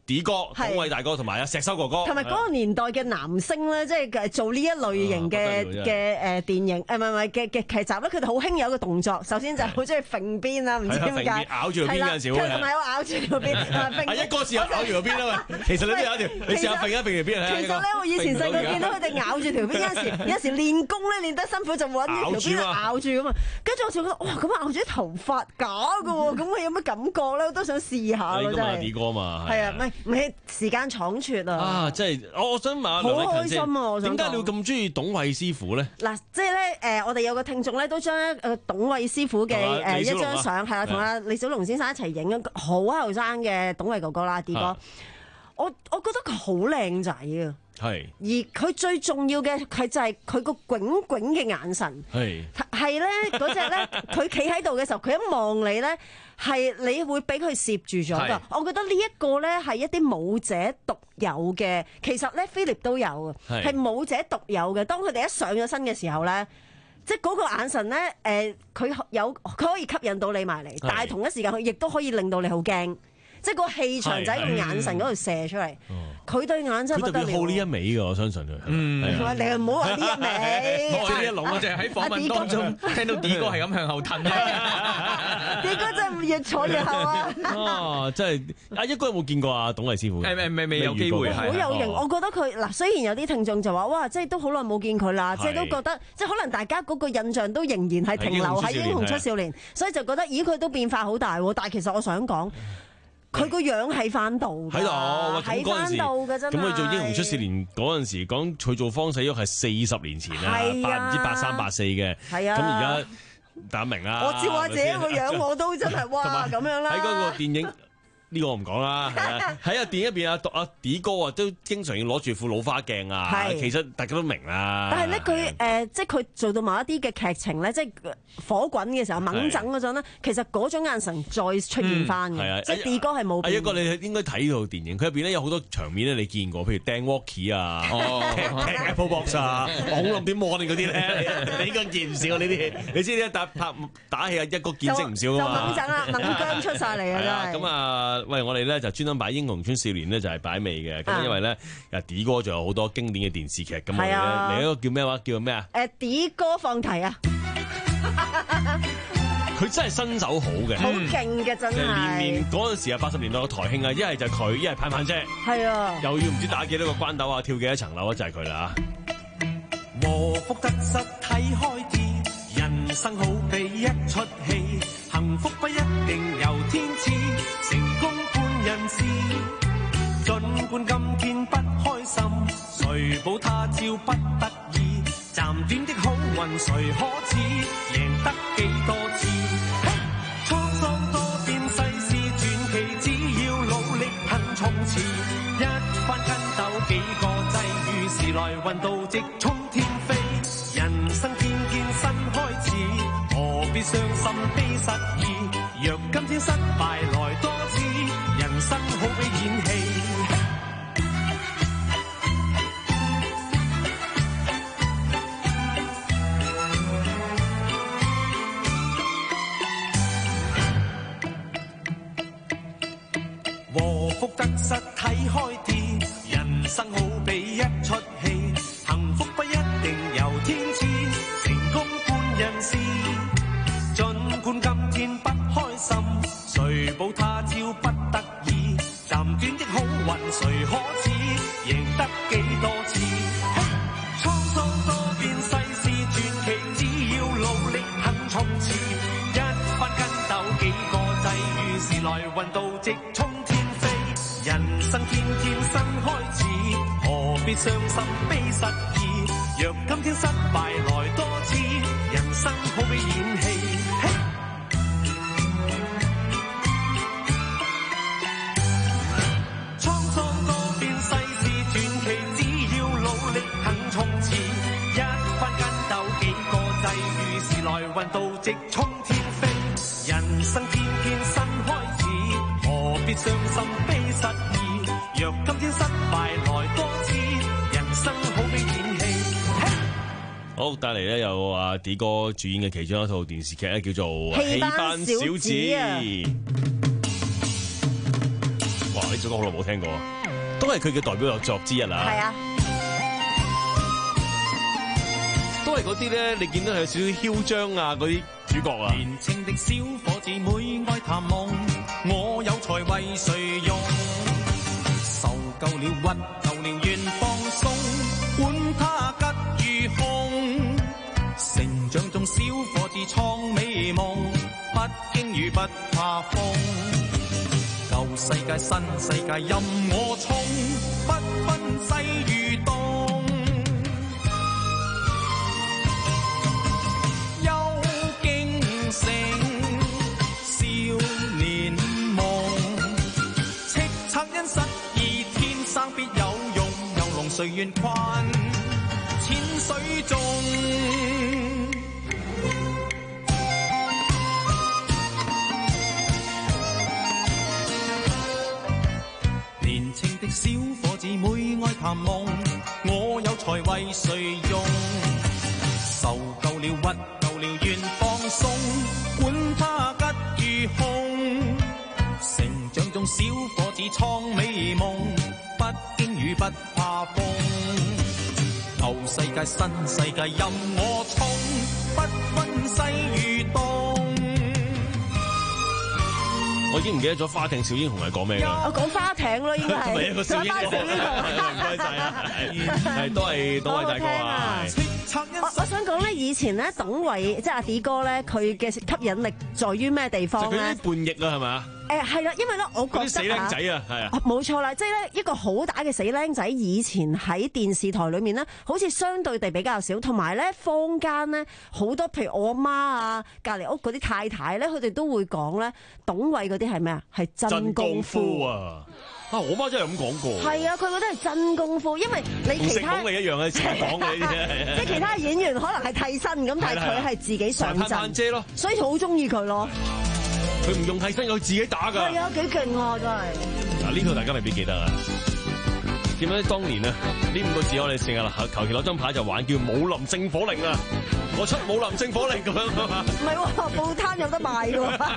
D 哥、董偉大哥同埋阿石修哥哥， 同埋嗰個年代嘅男星咧，即係做呢一類型嘅嘅誒電影，誒唔係唔係嘅嘅劇集咧，佢哋好興有一個動作，首先就好中意揈邊啦，唔知點解咬住條邊嗰陣時會， 同埋有咬住條邊， 係一哥試下咬住條邊啊嘛，其實你都有一條，你試下揈一揈條邊啊！ 其實咧，我以前細個見到佢哋咬住條邊，有時有時練功咧練得辛苦就揾條邊咬住咁嘛，跟住我就覺得哇，咁咬住啲頭髮假㗎喎，咁佢有乜感覺咧？我都想試下咯，真係。 D 哥嘛， 係啊，唔係唔係時間倉促啊！ 啊，即係我我想問下梁禮勤先， 好開心啊！我想點解你會咁中意董偉師傅咧？ 嗱，即係咧誒，我哋有個聽眾咧都將誒董偉師傅嘅誒一張相係啦，同阿李小龍先生一齊影咗好後生嘅董偉哥哥啦，D 哥。我我覺得佢好靚仔啊！ 係， 而佢最重要嘅佢就係佢個炯炯嘅眼神，係係咧嗰隻咧，佢企喺度嘅時候，佢一望你咧，係你會俾佢攝住咗㗎。我覺得呢一個咧係一啲舞者獨有嘅，其實咧 Philip 都有嘅，係舞者獨有嘅。當佢哋一上咗身嘅時候咧，即係嗰個眼神咧，誒、呃、佢有佢可以吸引到你埋嚟，但係同一時間佢亦都可以令到你好驚。即係個氣場就喺個眼神嗰度射出嚟，佢對眼真係不得了。佢特別好呢一味嘅，我相信佢。嗯，你唔好話呢一味。 我呢一籠我淨係喺訪問當中聽到 D 哥係咁向後褪。 D 哥真係越坐越後啊！ 哦，真係阿一哥有冇見過啊？董偉師傅？ 誒誒未未有機會係。 好有型，我覺得佢嗱，雖然有啲聽眾就話哇，即係都好耐冇見佢啦，即係都覺得即係可能大家嗰個印象都仍然係停留喺英雄出少年，所以就覺得咦佢都變化好大喎。但係其實我想講。佢個樣係翻到㗎，喺度， 喺翻到㗎真係。 咁佢做英雄出少年嗰陣時，講佢做方世玉係四十年前啦，八唔知八三八四嘅。係啊，咁而家大家明啦。 我照下自己個樣，我都真係哇咁樣啦。 喺嗰個電影。呢個我唔講啦，喺啊電影入邊啊，阿 D 哥啊都經常要攞住副老花鏡啊，其實大家都明啦。 但係咧佢誒，即係佢做到某一啲嘅劇情咧，即係火滾嘅時候、猛整嗰陣咧，其實嗰種眼神再出現翻嘅，即係 D 哥係冇變。 一個你應該睇套電影，佢入邊咧有好多場面咧，你見過，譬如掟 walkie 啊、踢 Apple Box 啊、網絡點 mon 嗰啲咧，你應該見唔少呢啲。你知咧打拍打戲啊，一個見識唔少啊嘛。 就猛整啦，猛姜出晒嚟啊！真係。 咁啊〜喂，我哋咧就專登擺《英雄村少年》咧，就係擺尾嘅。咁因為咧，啊 D 哥仲有好多經典嘅電視劇。咁我哋咧嚟一個叫咩話？叫咩啊？ 誒 D 哥放題啊！ 佢真係身手好嘅， 好勁嘅真係。 年年嗰陣時啊，八十年代嘅台慶啊，一係就佢，一係盼盼姐。係啊，又要唔知打幾多個關斗啊，跳幾多層樓啊，就係佢啦。 禍福得失睇開啲，人生好比一出戲，幸福不一定由天賜。成功半人事，儘管今天不開心，誰保他朝不得已？暫短的好運誰可知？贏得幾多次？滄桑多變世事傳奇，只要努力肯衝刺，一番筋斗幾個際遇，時來運到直衝天飛。人生天見新開始，何必傷心悲失意？若今天失敗來多次，人生好比演戲。禍福得失睇開啲，人生好比一出戲，幸福不一定由天賜，成功半人事。儘管今天不開心，誰保他朝不得已？暫短的好運誰可知？贏得幾多次？滄桑多變世事傳奇，只要努力肯衝刺，一番筋斗幾個際遇，時來運到直衝天飛。人生天天新開始，何必傷心悲失意？若今天失敗來多次，人生好比演戲。運到直衝天飛，人生天天新開始，何必傷心悲失意？若今天失敗來多次，人生好比演戲。 好，帶嚟咧有阿 D 哥主演嘅其中一套電視劇咧，叫做《戲班小子》。哇！呢呢首歌好耐冇聽過，都係佢嘅代表作之一啦。 係啊， 都係嗰啲咧，你見到係有少少囂張啊嗰啲主角啊。 年青的小伙子每愛談夢，我有才為誰用？受夠了屈，夠了願放鬆，管他吉與凶。成長中小伙子創美夢，不驚雨不怕風。舊世界新世界任我衝，不分西與東。憂驚醒少年夢，叱咤因失意天生必有用，遊龍誰願困淺水中。年青的小伙子每愛談夢，我有才為誰用？受夠了屈，夠了願放鬆，管他吉與凶。成長中小伙子創美夢，不驚雨不怕風。舊世界新世界任我衝，不分西與東。 我已經唔記得咗花艇小英雄係講咩㗎？ 我講花艇咯，應該係。 係一個小英雄。唔該晒啊，係都係都係大哥啊。 我我想講咧，以前咧，董偉即係阿 D 哥咧，佢嘅吸引力在於咩地方咧？ 就佢啲叛逆啊，係咪啊？ 誒係啦，因為咧，我覺得啲死僆仔啊，係啊， 冇錯啦，即係咧一個好打嘅死僆仔，以前喺電視台裏面咧，好似相對地比較少，同埋咧坊間咧好多，譬如我阿媽啊、隔離屋嗰啲太太咧，佢哋都會講咧，董偉嗰啲係咩啊？係真功夫啊！啊，我媽真係咁講過。 係啊，佢覺得係真功夫，因為你其他同成功嘅一樣啊，成日講嘅呢啲。 即係其他演員可能係替身咁，但係佢係自己上陣， 姐咯， 所以好中意佢咯。 佢唔用替身，佢自己打㗎。 係啊，幾勁啊，真係。 嗱，呢套大家未必記得啊。點解當年啊？呢五個字我哋成日求其攞張牌就玩，叫武林聖火令啊！我出武林聖火令咁樣啊嘛。 唔係喎，報攤有得賣㗎喎。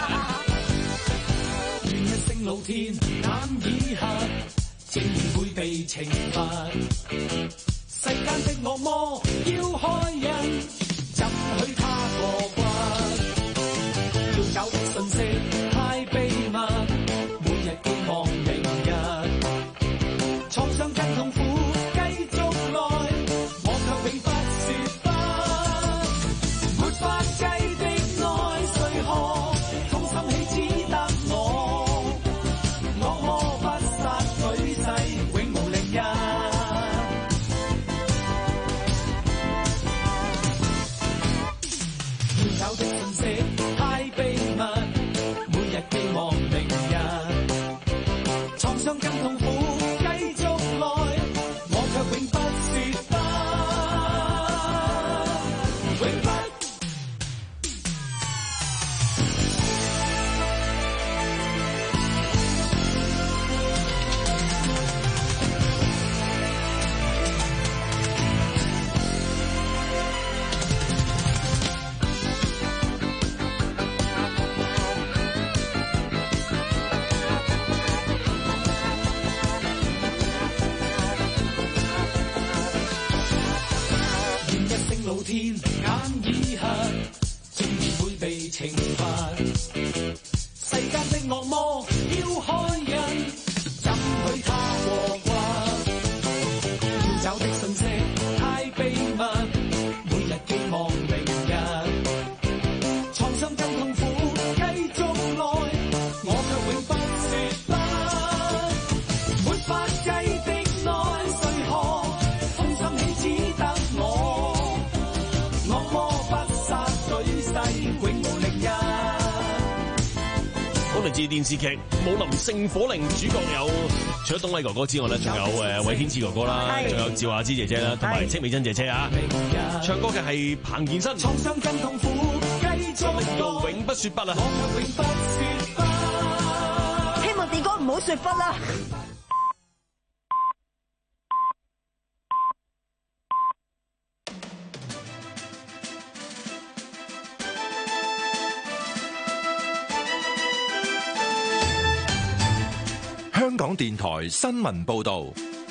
願一聲老天眼已黑，正義會被懲罰。世間的惡魔要害人，怎許他過關？要找的信息太秘密，每日寄望明日，創傷跟痛苦繼續來，我卻永不說不，沒法計的愛誰何，痛心起只得我，惡魔不殺舉世永無寧日，要找的信息太秘密，每日寄望明日，創傷跟痛苦繼續來，我卻永不說不，永不。老天眼已黑，正義會被懲罰。世間的惡魔要害人，怎許他過關？要找的信息太秘密，每日寄望明日，創傷跟痛苦繼續來，我卻永不說不，沒法計的愛誰何，痛心起只得我。惡魔不殺舉世永無寧日。 好嚟自電視劇《武林聖火令》，主角有除咗董偉哥哥之外咧，仲有誒韋天賜哥哥啦，仲有趙雅芝姐姐啦，同埋戚美珍姐姐啊。唱歌嘅係彭健新。 創傷跟痛苦繼續來， 永不說不啊！ 我卻永不說不。 希望D哥唔好說不啦。 香港港電台新聞報道。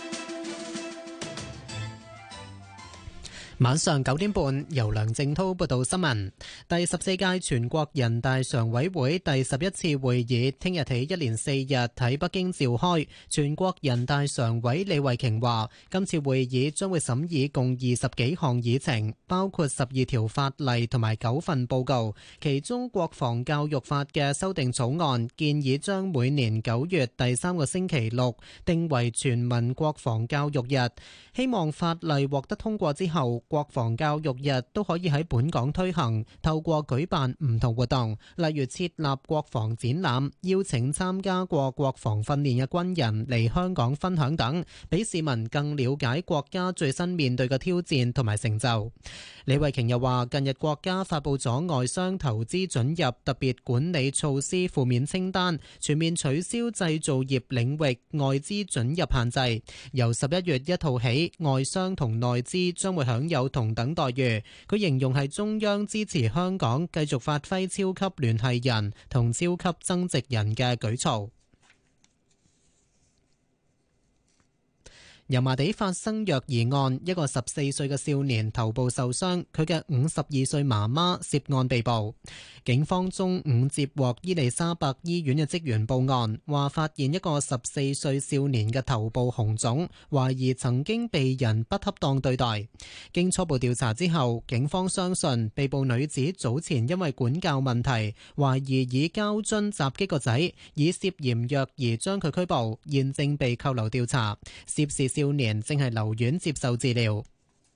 晚上九點半，由梁正滔報道新聞。第十四屆全國人大常委會第十一次會議聽日起一連四日喺北京召開。全國人大常委李慧瓊話，今次會議將會審議共二十幾項議程，包括十二條法例同埋九份報告。其中國防教育法嘅修訂草案建議將每年九月第三個星期六定為全民國防教育日，希望法例獲得通過之後，國防教育日都可以喺本港推行，透過舉辦唔同活動，例如設立國防展覽，邀請參加過國防訓練嘅軍人嚟香港分享等，俾市民更了解國家最新面對嘅挑戰同埋成就。李慧瓊又話，近日國家發布咗外商投資准入特別管理措施負面清單，全面取消製造業領域外資准入限制，由十一月一號起，外商同內資將會享有同等待遇。佢形容係中央支持香港繼續發揮超級聯繫人同超級增值人嘅舉措。油麻地發生虐兒案，一個十四歲嘅少年頭部受傷，佢嘅五十二歲媽媽涉案被捕。警方中午接獲伊利沙伯醫院嘅職員報案，話發現一個十四歲少年嘅頭部紅腫，懷疑曾經被人不恰當對待。經初步調查之後，警方相信被捕女子早前因為管教問題，懷疑以膠樽襲擊個仔，以涉嫌虐兒將佢拘捕，現正被扣留調查。涉事少年正係留院接受治療。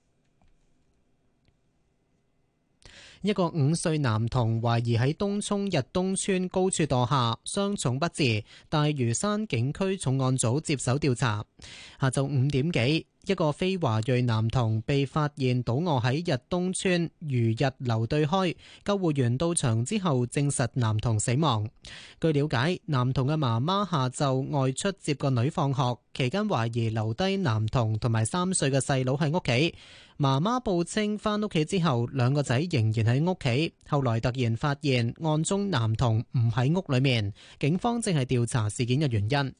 一個五歲男童懷疑喺東涌日東村高處墮下，傷重不治。大嶼山警區重案組接手調查。下晝五點幾，一個非華裔男童被發現倒卧喺日東村如日樓對開，救護員到場之後證實男童死亡。據了解，男童嘅媽媽下晝外出接個女放學，期間懷疑留低男童同埋三歲嘅細佬喺屋企。媽媽報稱返屋企之後，兩個仔仍然喺屋企，後來突然發現案中男童唔喺屋裏面，警方正係調查事件嘅原因。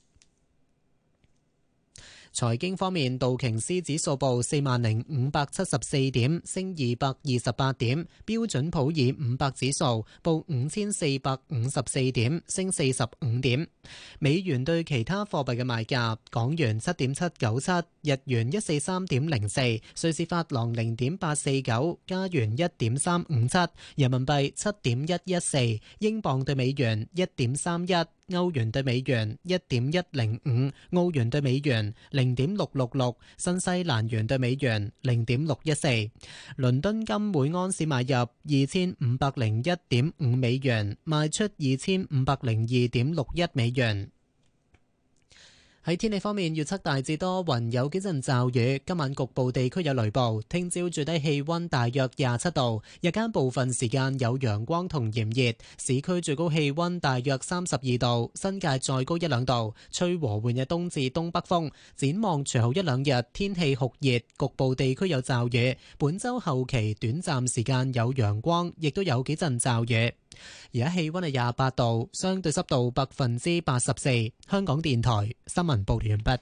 財經方面，道瓊斯指數報四萬零五百七十四點，升二百二十八點；標準普爾五百指數報五千四百五十四點，升四十五點。美元對其他貨幣嘅賣價：港元七點七九七，日元一四三點零四，瑞士法郎零點八四九，加元一點三五七，人民幣七點一一四，英鎊對美元一點三一。歐元對美元一點一零五，澳元對美元零點六六六，新西蘭元對美元零點六一四。倫敦金每安士買入二千五百零一點五美元，賣出二千五百零二點六一美元。喺天氣方面，預測大致多雲，有幾陣驟雨。今晚局部地區有雷暴。聽朝最低氣溫大約廿七度，日間部分時間有陽光同炎熱。市區最高氣溫大約三十二度，新界再高一兩度。吹和緩嘅東至東北風。展望隨後一兩日天氣酷熱，局部地區有驟雨。本週後期短暫時間有陽光，亦都有幾陣驟雨。而家氣溫係廿八度，相對濕度百分之八十四。香港電台新聞報道完畢。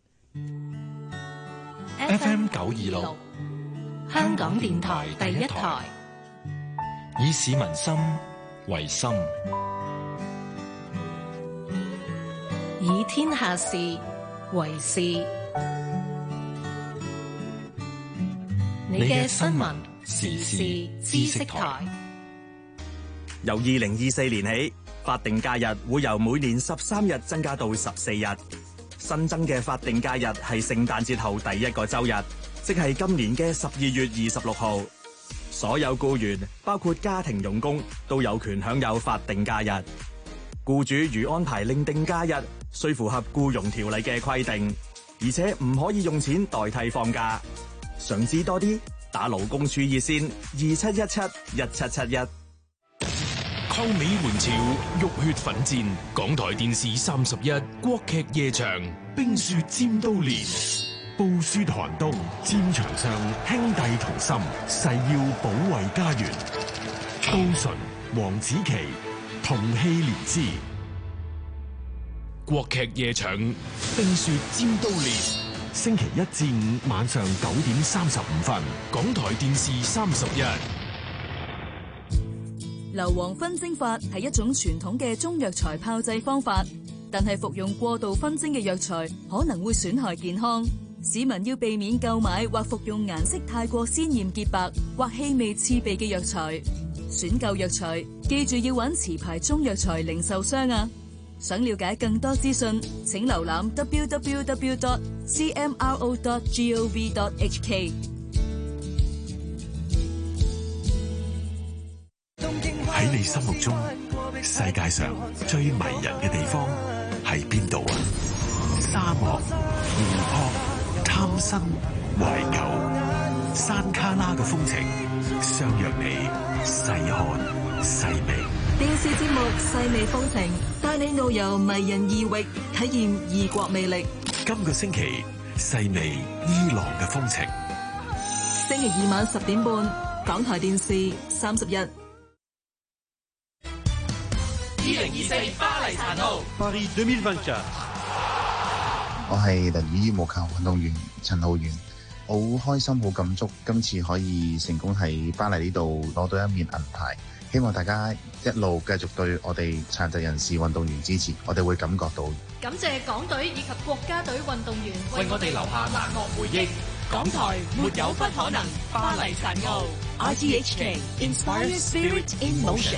F M 九二六， 香港電台第一台， 以市民心為心， 以天下事為事。你嘅新聞時事知識台。 由二零二四年起，法定假日會由每年十三日增加到十四日。新增嘅法定假日係聖誕節後第一個週日，即係今年嘅十二月二十六號。所有僱員，包括家庭傭工，都有權享有法定假日。僱主如安排另定假日，需符合僱傭條例嘅規定，而且唔可以用錢代替放假。想知多啲，打勞工處熱線二七一七一七七一。 抗美援朝，浴血奮戰。港台電視三十一，國劇夜場，冰雪尖刀連。 布雪寒冬，戰場上兄弟同心，誓要保衛家園。杜淳、黃子琪同氣連枝。 國劇夜場《冰雪尖刀烈》， 星期一至五晚上九點三十五分， 港台電視三十一。 硫磺熏蒸法係一種傳統嘅中藥材炮製方法，但係服用過度熏蒸嘅藥材可能會損害健康。市民要避免購買或服用顏色太過鮮豔潔白或氣味刺鼻嘅藥材。選購藥材記住要揾持牌中藥材零售商啊！想了解更多資訊，請瀏覽 double-u double-u double-u dot c m r o dot gov dot h k。 喺你心目中，世界上最迷人嘅地方係邊度啊？沙漠、湖泊、貪新、懷舊，山卡拉嘅風情，相約你細看細味。 電視節目《細味風情》帶你遨遊迷人異域，體驗異國魅力。 今個星期細味伊朗嘅風情。 星期二晚十點半，港台電視三十一。 二零二四巴黎殘奧。Paris二零二四。 我係人魚羽毛球運動員陳浩源，我好開心好感觸，今次可以成功喺巴黎呢度攞到一面銀牌。希望大家一路繼續對我哋殘疾人士運動員支持，我哋會感覺到。 感謝港隊以及國家隊運動員為我哋留下難忘回憶。港台沒有不可能，巴黎殘奧 R T H K Inspire Spirit in Motion。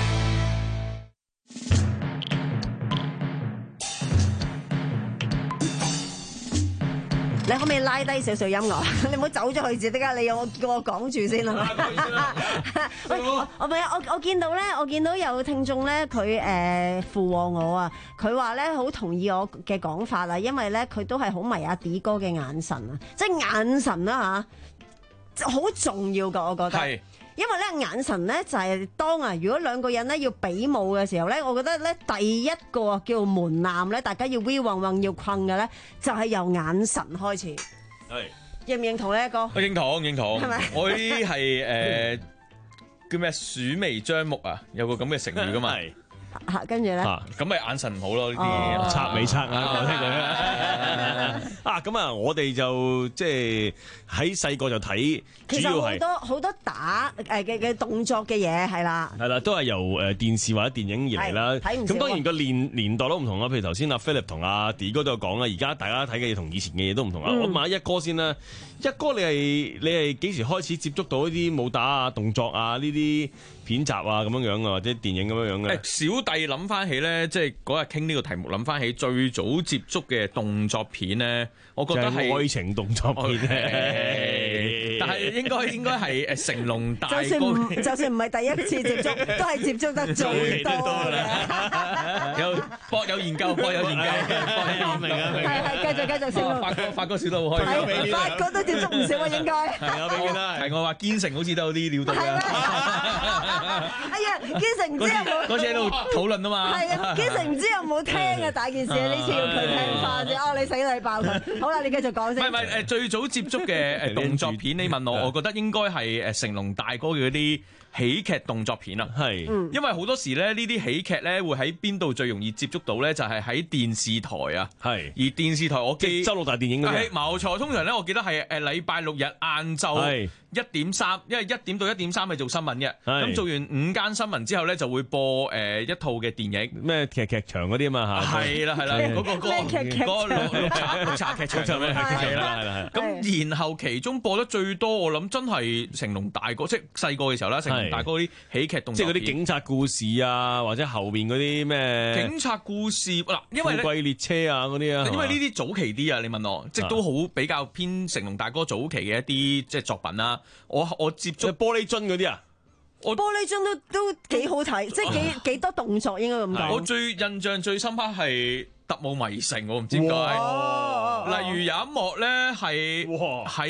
你可唔可以拉低少少音樂？你唔好走咗去至得㗎，你有我叫我講住先啦。喂，我我咪我我見到咧，我見到有聽眾咧，佢誒附和我啊，佢話咧好同意我嘅講法啊，因為咧佢都係好迷阿 D 哥嘅眼神啊，即係眼神啦嚇，好重要㗎，我覺得。係。因為咧眼神咧就係當啊，如果兩個人咧要比武嘅時候咧，我覺得咧第一個叫門檻咧，大家要 we 混混要困嘅咧，就係由眼神開始。係認唔認同呢一個？ 我認同認同。 係咪？ 我呢啲係誒叫咩？鼠眉張目啊，有個咁嘅成語噶嘛。 嚇，跟住咧， 咁咪眼神唔好咯，呢啲嘢擦尾擦眼，我聽佢啊，咁啊，我哋就即係喺細個就睇，主要係好多好多打誒嘅嘅動作嘅嘢係啦， 係啦，都係由誒電視或者電影而嚟啦。咁當然個年年代都唔同啦，譬如頭先阿 Philip 同阿 D 哥都有講啦，而家大家睇嘅嘢同以前嘅嘢都唔同啦。我問下一哥先啦，一哥你係你係幾時開始接觸到呢啲武打啊、動作啊呢啲片集啊咁樣樣啊，或者電影咁樣樣嘅？ 小弟諗翻起咧，即係嗰日傾呢個題目，諗翻起最早接觸嘅動作片咧，我覺得係愛情動作片咧。但係應該應該係誒成龍大哥， 就算唔就算唔係第一次接觸，都係接觸得最多嘅。 有博有研究，博有研究，博有明啊明。 係係，繼續繼續先。 發哥發哥笑得好開心。 發哥都接觸唔少啊，應該。 係啊，俾佢啦。係我話堅城好似都有啲料到嘅。 哎呀，堅城唔知有冇？ 嗰次喺度討論啊嘛。 係啊，堅城唔知有冇聽啊？大件事啊，呢次要佢聽翻啫。哦，你死你爆佢。好啦，你繼續講先。 唔係唔係誒，最早接觸嘅誒動作片，你問我，我覺得應該係誒成龍大哥嘅嗰啲喜劇動作片啊。係，因為好多時咧，呢啲喜劇咧會喺邊度最容易接觸到咧？就係喺電視台啊。係，而電視台我記周六大電影嗰啲。 冇錯，通常咧我記得係誒禮拜六日晏晝一點三，因為一點到一點三係做新聞嘅。咁做完午間新聞之後咧，就會播誒一套嘅電影， 咩劇劇場嗰啲啊嘛嚇。係啦係啦，嗰個嗰個嗰個綠茶綠茶劇場咩？係啦係啦。咁然後其中播得最多，我諗真係成龍大哥，即係細個嘅時候啦，成龍大哥啲喜劇動作，即係嗰啲警察故事啊，或者後邊嗰啲咩警察故事嗱，因為富貴列車啊嗰啲啊， 因為呢啲早期啲啊，你問我，即係都好比較偏成龍大哥早期嘅一啲即係作品啦。我我接觸玻璃樽嗰啲啊， 我玻璃樽都都幾好睇，即係幾幾多動作應該咁講。 我最印象最深刻係特務迷城，我唔知點解。例如有一幕咧係喺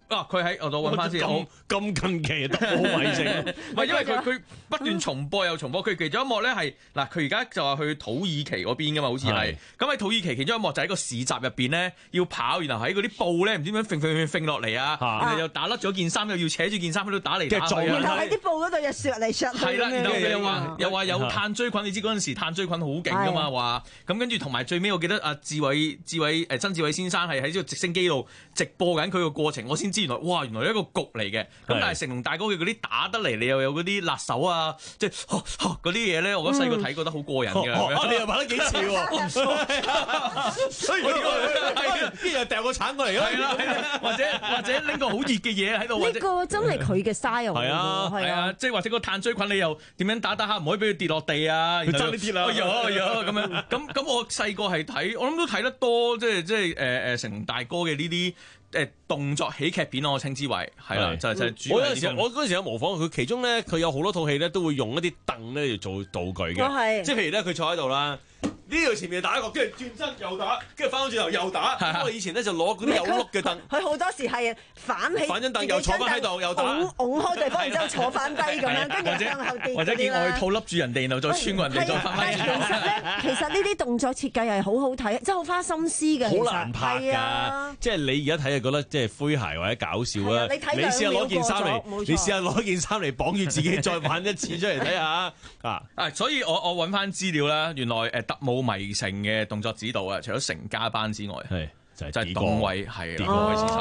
啊，佢喺我度揾翻先， 咁咁近期得好衛星， 唔係因為佢佢不斷重播又重播，佢其中一幕咧係嗱，佢而家就話去土耳其嗰邊噶嘛，好似係，咁喺土耳其其中一幕就喺個市集入邊咧要跑，然後喺嗰啲布咧唔知點樣揈揈揈揈落嚟啊，然後又打甩咗件衫，又要扯住件衫喺度打嚟打去， 然後喺啲布嗰度又削嚟削去， 係啦，然後佢又話又話有炭疽菌，你知嗰陣時炭疽菌好勁噶嘛，話咁跟住同埋最尾我記得阿志偉志偉誒曾志偉先生係喺呢個直升機度直播緊佢個過程，我先知原來哇原來一個局嚟嘅，咁但係成龍大哥嘅嗰啲打得嚟，你又有嗰啲辣手啊，即係嗰啲嘢咧，我覺得細個睇覺得好過癮嘅。 你又拍得幾似喎？所以跟住又掉個橙過嚟咯， 係啦，或者或者拎個好熱嘅嘢喺度， 呢個真係佢嘅 style 係啊係啊，即係或者個炭疽菌你又點樣打打下，唔可以俾佢跌落地啊， 佢爭啲跌啦， 哎呀哎呀咁樣，咁咁我細個係睇，我諗都睇得多，即係即係誒誒成龍大哥嘅呢啲。誒動作喜劇片我稱之為係啦，就就係主要。 我有陣時我嗰陣時有模仿佢，其中咧佢有好多套戲咧都會用一啲凳咧嚟做道具嘅，即係譬如咧佢坐喺度啦。呢度前面打一個，跟住轉身又打，跟住翻返轉頭又打。咁我以前咧就攞嗰啲有碌嘅凳， 佢好多時係反起反張凳又坐翻喺度又打， 拱拱開對方，然之後坐翻低咁樣，跟住向後跌。 或者件外套笠住人哋，然後再穿過人哋，再翻返轉頭。 其實咧，其實呢啲動作設計係好好睇，即係好花心思嘅。 好難拍㗎，即係你而家睇係覺得即係詼諧或者搞笑啊！你試下攞件衫嚟，你試下攞件衫嚟綁住自己，再玩一次出嚟睇下啊！ 啊，所以我我揾翻資料啦，原來誒特務迷城嘅動作指導啊，除咗成家班之外，係就係就係董偉係董偉先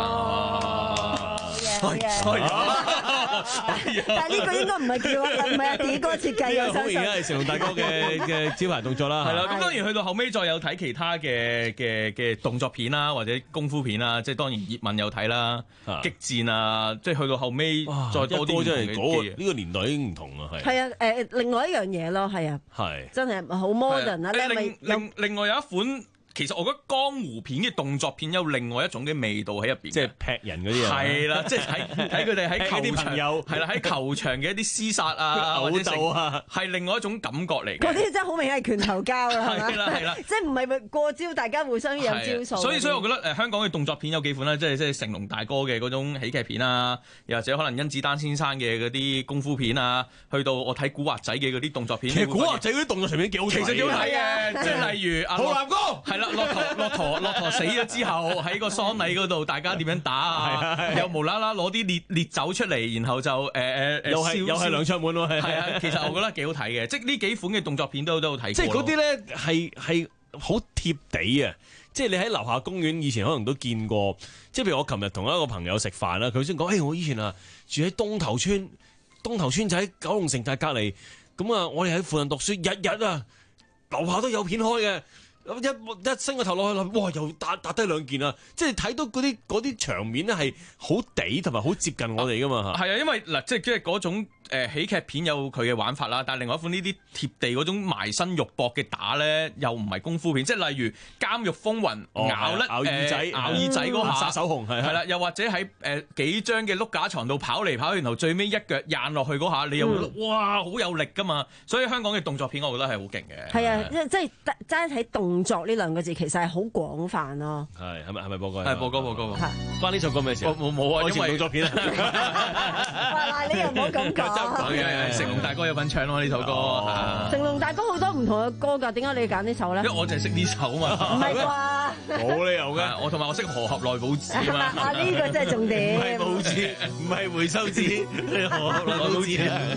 生。 但係呢個應該唔係叫唔係阿 D 哥設計嘅， 而家係成龍大哥嘅嘅招牌動作啦。 係啦，咁當然去到後尾再有睇其他嘅嘅嘅動作片啦，或者功夫片啦，即係當然葉問有睇啦，激戰啊，即係去到後尾再多啲唔同嘅嘢。 呢個年代已經唔同啦，係。 係啊，誒，另外一樣嘢咯，係啊， 係真係好 modern 啊！ 另另另另外有一款。其實我覺得江湖片嘅動作片有另外一種嘅味道喺入邊， 即係劈人嗰啲啊， 係啦，即係睇睇佢哋喺球場，係啦喺球場嘅一啲廝殺啊、 毆鬥啊， 係另外一種感覺嚟嘅。 嗰啲真係好明顯係拳頭交啦， 係啦係啦， 即係唔係過招，大家互相有招數。 所以所以我覺得誒香港嘅動作片有幾款啦，即係即係成龍大哥嘅嗰種喜劇片啊，又或者可能甄子丹先生嘅嗰啲功夫片啊，去到我睇古惑仔嘅嗰啲動作片。 其實古惑仔嗰啲動作場面幾好睇， 其實幾好睇嘅，即係例如阿浩南哥， 係啦，駱駝駱駝。駱駝死咗之後喺個喪禮嗰度，大家點樣打啊？又無啦啦攞啲烈烈酒出嚟，然後就誒誒誒， 又係又係兩出門喎。 係啊，其實我覺得幾好睇嘅，即係呢幾款嘅動作片都都有睇過。 即係嗰啲咧係係好貼地啊！即係你喺樓下公園以前可能都見過。即係譬如我琴日同一個朋友食飯啦，佢先講：誒，我以前啊住喺東頭村，東頭村就喺九龍城大隔離。咁啊，我哋喺附近讀書，日日啊樓下都有片開嘅。一一伸個頭落去諗，哇！又打打低兩件啊！即係睇到嗰啲嗰啲場面咧係好地同埋好接近我哋噶嘛嚇。 係啊，因為嗱，即係即係嗰種誒喜劇片有佢嘅玩法啦，但係另外一款呢啲貼地嗰種埋身肉搏嘅打咧，又唔係功夫片，即係例如《監獄風雲》咬甩咬耳仔咬耳仔嗰下殺手紅係係啦，又或者喺誒幾張嘅碌架床度跑嚟跑去，然後最尾一腳掗落去嗰下，你又覺得哇好有力噶嘛！所以香港嘅動作片，我覺得係好勁嘅。 係啊，即係齋睇動作呢兩個字，其實係好廣泛咯。 係係咪係咪播歌？ 係播歌播歌。 關呢首歌咩事？ 冇冇啊，因為動作片啊。 嗱，你又唔好咁講。 成龍大哥有份唱咯呢首歌。 成龍大哥好多唔同嘅歌㗎，點解你要揀呢首咧？ 因為我就係識呢首啊嘛。 唔係啩？ 冇理由嘅。 我同埋我識河合內保子啊嘛。 啊，呢個真係重點。 唔係報紙，唔係回收紙，係河合內保子啊。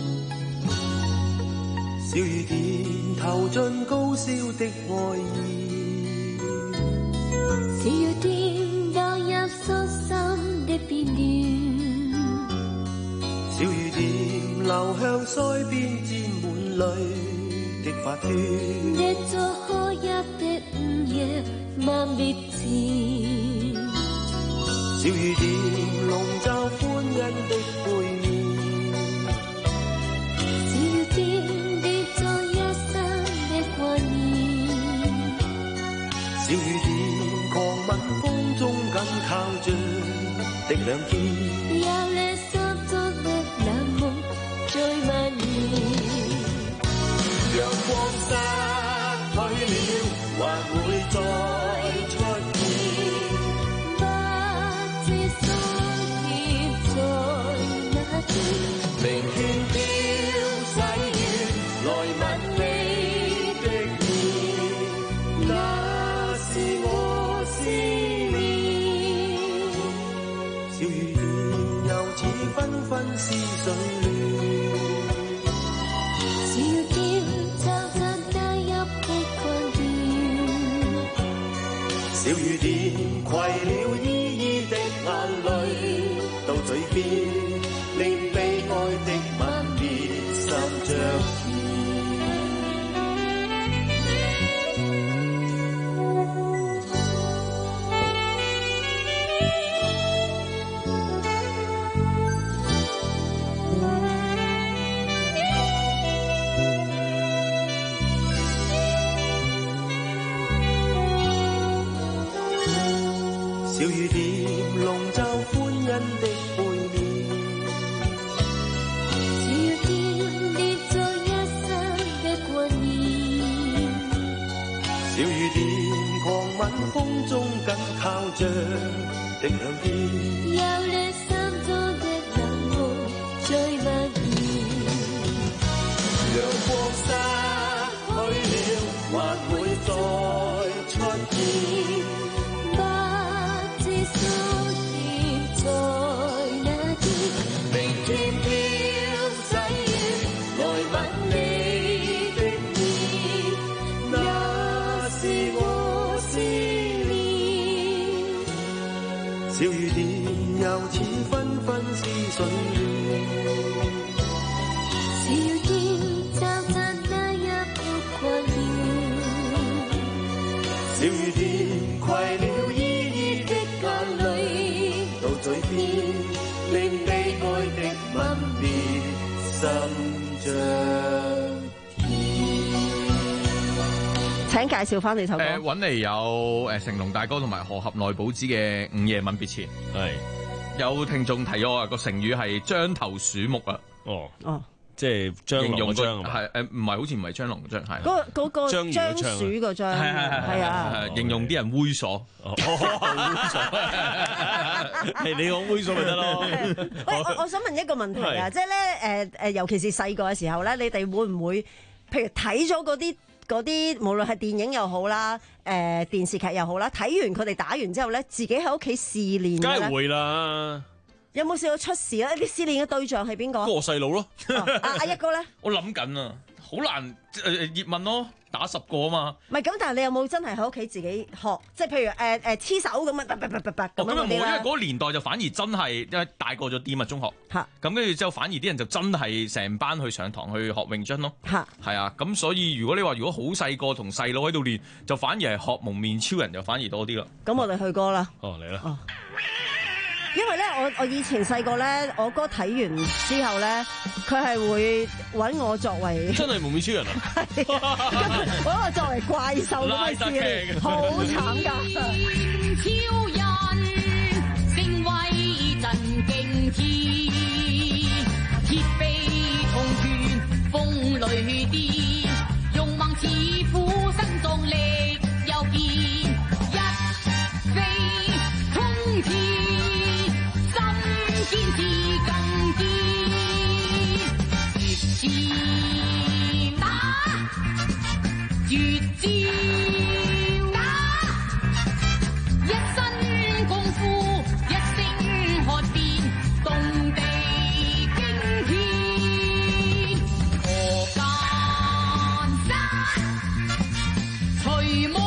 小雨點投進高燒的愛意， 小雨點倒入疏心的片段， 小雨點流向腮邊沾滿淚的髮端， 一座可泣的午夜漫別前， 小雨點籠罩歡欣的背面， 小雨點小雨點狂吻風中緊靠着的兩肩， 有了心中的冷夢再蔓延， 陽光失去了，還會再出現， 不知所以小雨點攜了依依的眼淚到嘴邊，令悲哀的吻別滲着甜。小雨點籠罩歡欣的背面， 小雨點跌在一生的掛念， 小雨點狂吻風中緊靠着的兩邊， 有了心中的冷漠最蔓延。 陽光失去了，還會再出現。 在那天， 明天飄洗來吻你的面，那是我思念。小雨點又似紛紛似水亂， 小雨點淡淡那一抹掛念， 小雨點攜了依依的眼淚到嘴邊，令悲哀的吻別滲着請介紹翻你首歌。 誒揾嚟有誒成龍大哥同埋河合奈保子嘅《午夜吻別前》。 係有聽眾提我啊，個成語係獐頭鼠目啊。 哦哦， 即係張龍個張係誒，唔係好似唔係張龍個張係。 嗰嗰個張鼠個張係係係啊， 係形容啲人猥瑣。 哦，猥瑣係你講猥瑣咪得咯。 喂，我我想問一個問題啊，即係咧誒誒，尤其是細個嘅時候咧，你哋會唔會譬如睇咗嗰啲？嗰啲無論係電影又好啦，誒、呃、電視劇又好啦，睇完佢哋打完之後咧，自己喺屋企試練。 梗係會啦。 有冇試過出事咧？你試練嘅對象係邊個？ 個細佬咯。 阿阿一哥咧？ 我諗緊啊，好難誒葉問咯，打十個啊嘛。 唔係咁，但係你有冇真係喺屋企自己學？即係譬如誒誒黐手咁啊，叭叭叭叭叭咁咁啊冇，因為嗰嗰個年代就反而真係因為大個咗啲嘛，中學。 嚇。 咁跟住之後，反而啲人就真係成班去上堂去學詠春咯。 嚇。 係啊，咁所以如果你話如果好細個同細佬喺度練，就反而係學蒙面超人就反而多啲啦。 咁我哋去歌啦。 哦，嚟啦。 哦。因為咧，我我以前細個咧，我哥睇完之後咧，佢係會揾我作為真係蒙面超人啊！ 揾我作為怪獸咁去試練，好慘㗎！ 超人成為真勁天，鐵臂銅拳風雷電，勇猛似虎身壯力又健，一飛衝天。堅持更堅，絕招打，絕招打，一身功夫，一聲喝遍，動地驚天，何間山，隨魔。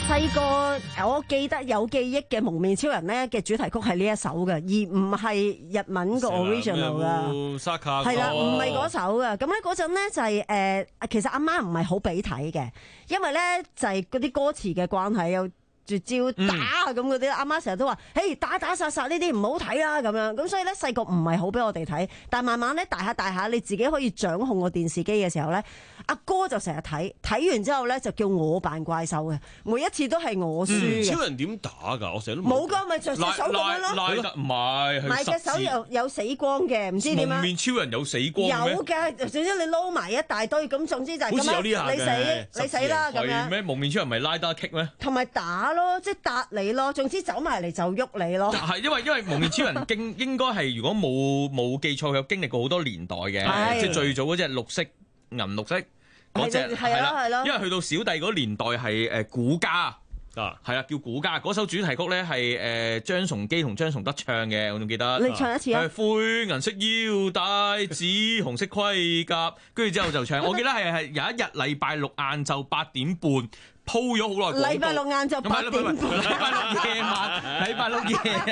細個我記得有記憶嘅蒙面超人咧嘅主題曲係呢一首嘅，而唔係日文個 original 噶。係啦，唔係嗰首噶。咁咧嗰陣咧就係、是、誒、呃，其實阿媽唔係好俾睇嘅，因為咧就係嗰啲歌詞嘅關係又。絕招打咁嗰啲，阿媽成日都話：嘿，打打殺殺呢啲唔好睇啦咁樣。咁所以咧細個唔係好俾我哋睇，但係慢慢咧大下大下，你自己可以掌控個電視機嘅時候咧，阿哥就成日睇，睇完之後咧就叫我扮怪獸嘅，每一次都係我輸嘅。 超人點打㗎？我成日都冇㗎，咪就隻手咁樣咯。 拉得唔係， 唔係隻手有有死光嘅，唔知點啊？ 蒙面超人有死光咩？ 有嘅，總之你撈埋一大堆，咁總之就係咁樣。你死你死啦咁樣。 係咩？蒙面超人唔係拉得 kick 咩？ 同埋打咯，即係打你咯，總之走埋嚟就喐你咯。 係因為因為蒙面超人經應該係如果冇冇記錯，佢有經歷過好多年代嘅，即係最早嗰隻綠色銀綠色嗰隻係啦，因為去到小弟嗰年代係誒古家。啊，係啊，叫古家嗰首主題曲咧係誒張崇基同張崇德唱嘅，我仲記得。 你唱一次啊！ 灰銀色腰帶，紫紅色盔甲，跟住之後就唱。我記得係係有一日禮拜六晏晝八點半鋪咗好耐。 禮拜六晏晝八點半。 禮拜六夜晚，禮拜六夜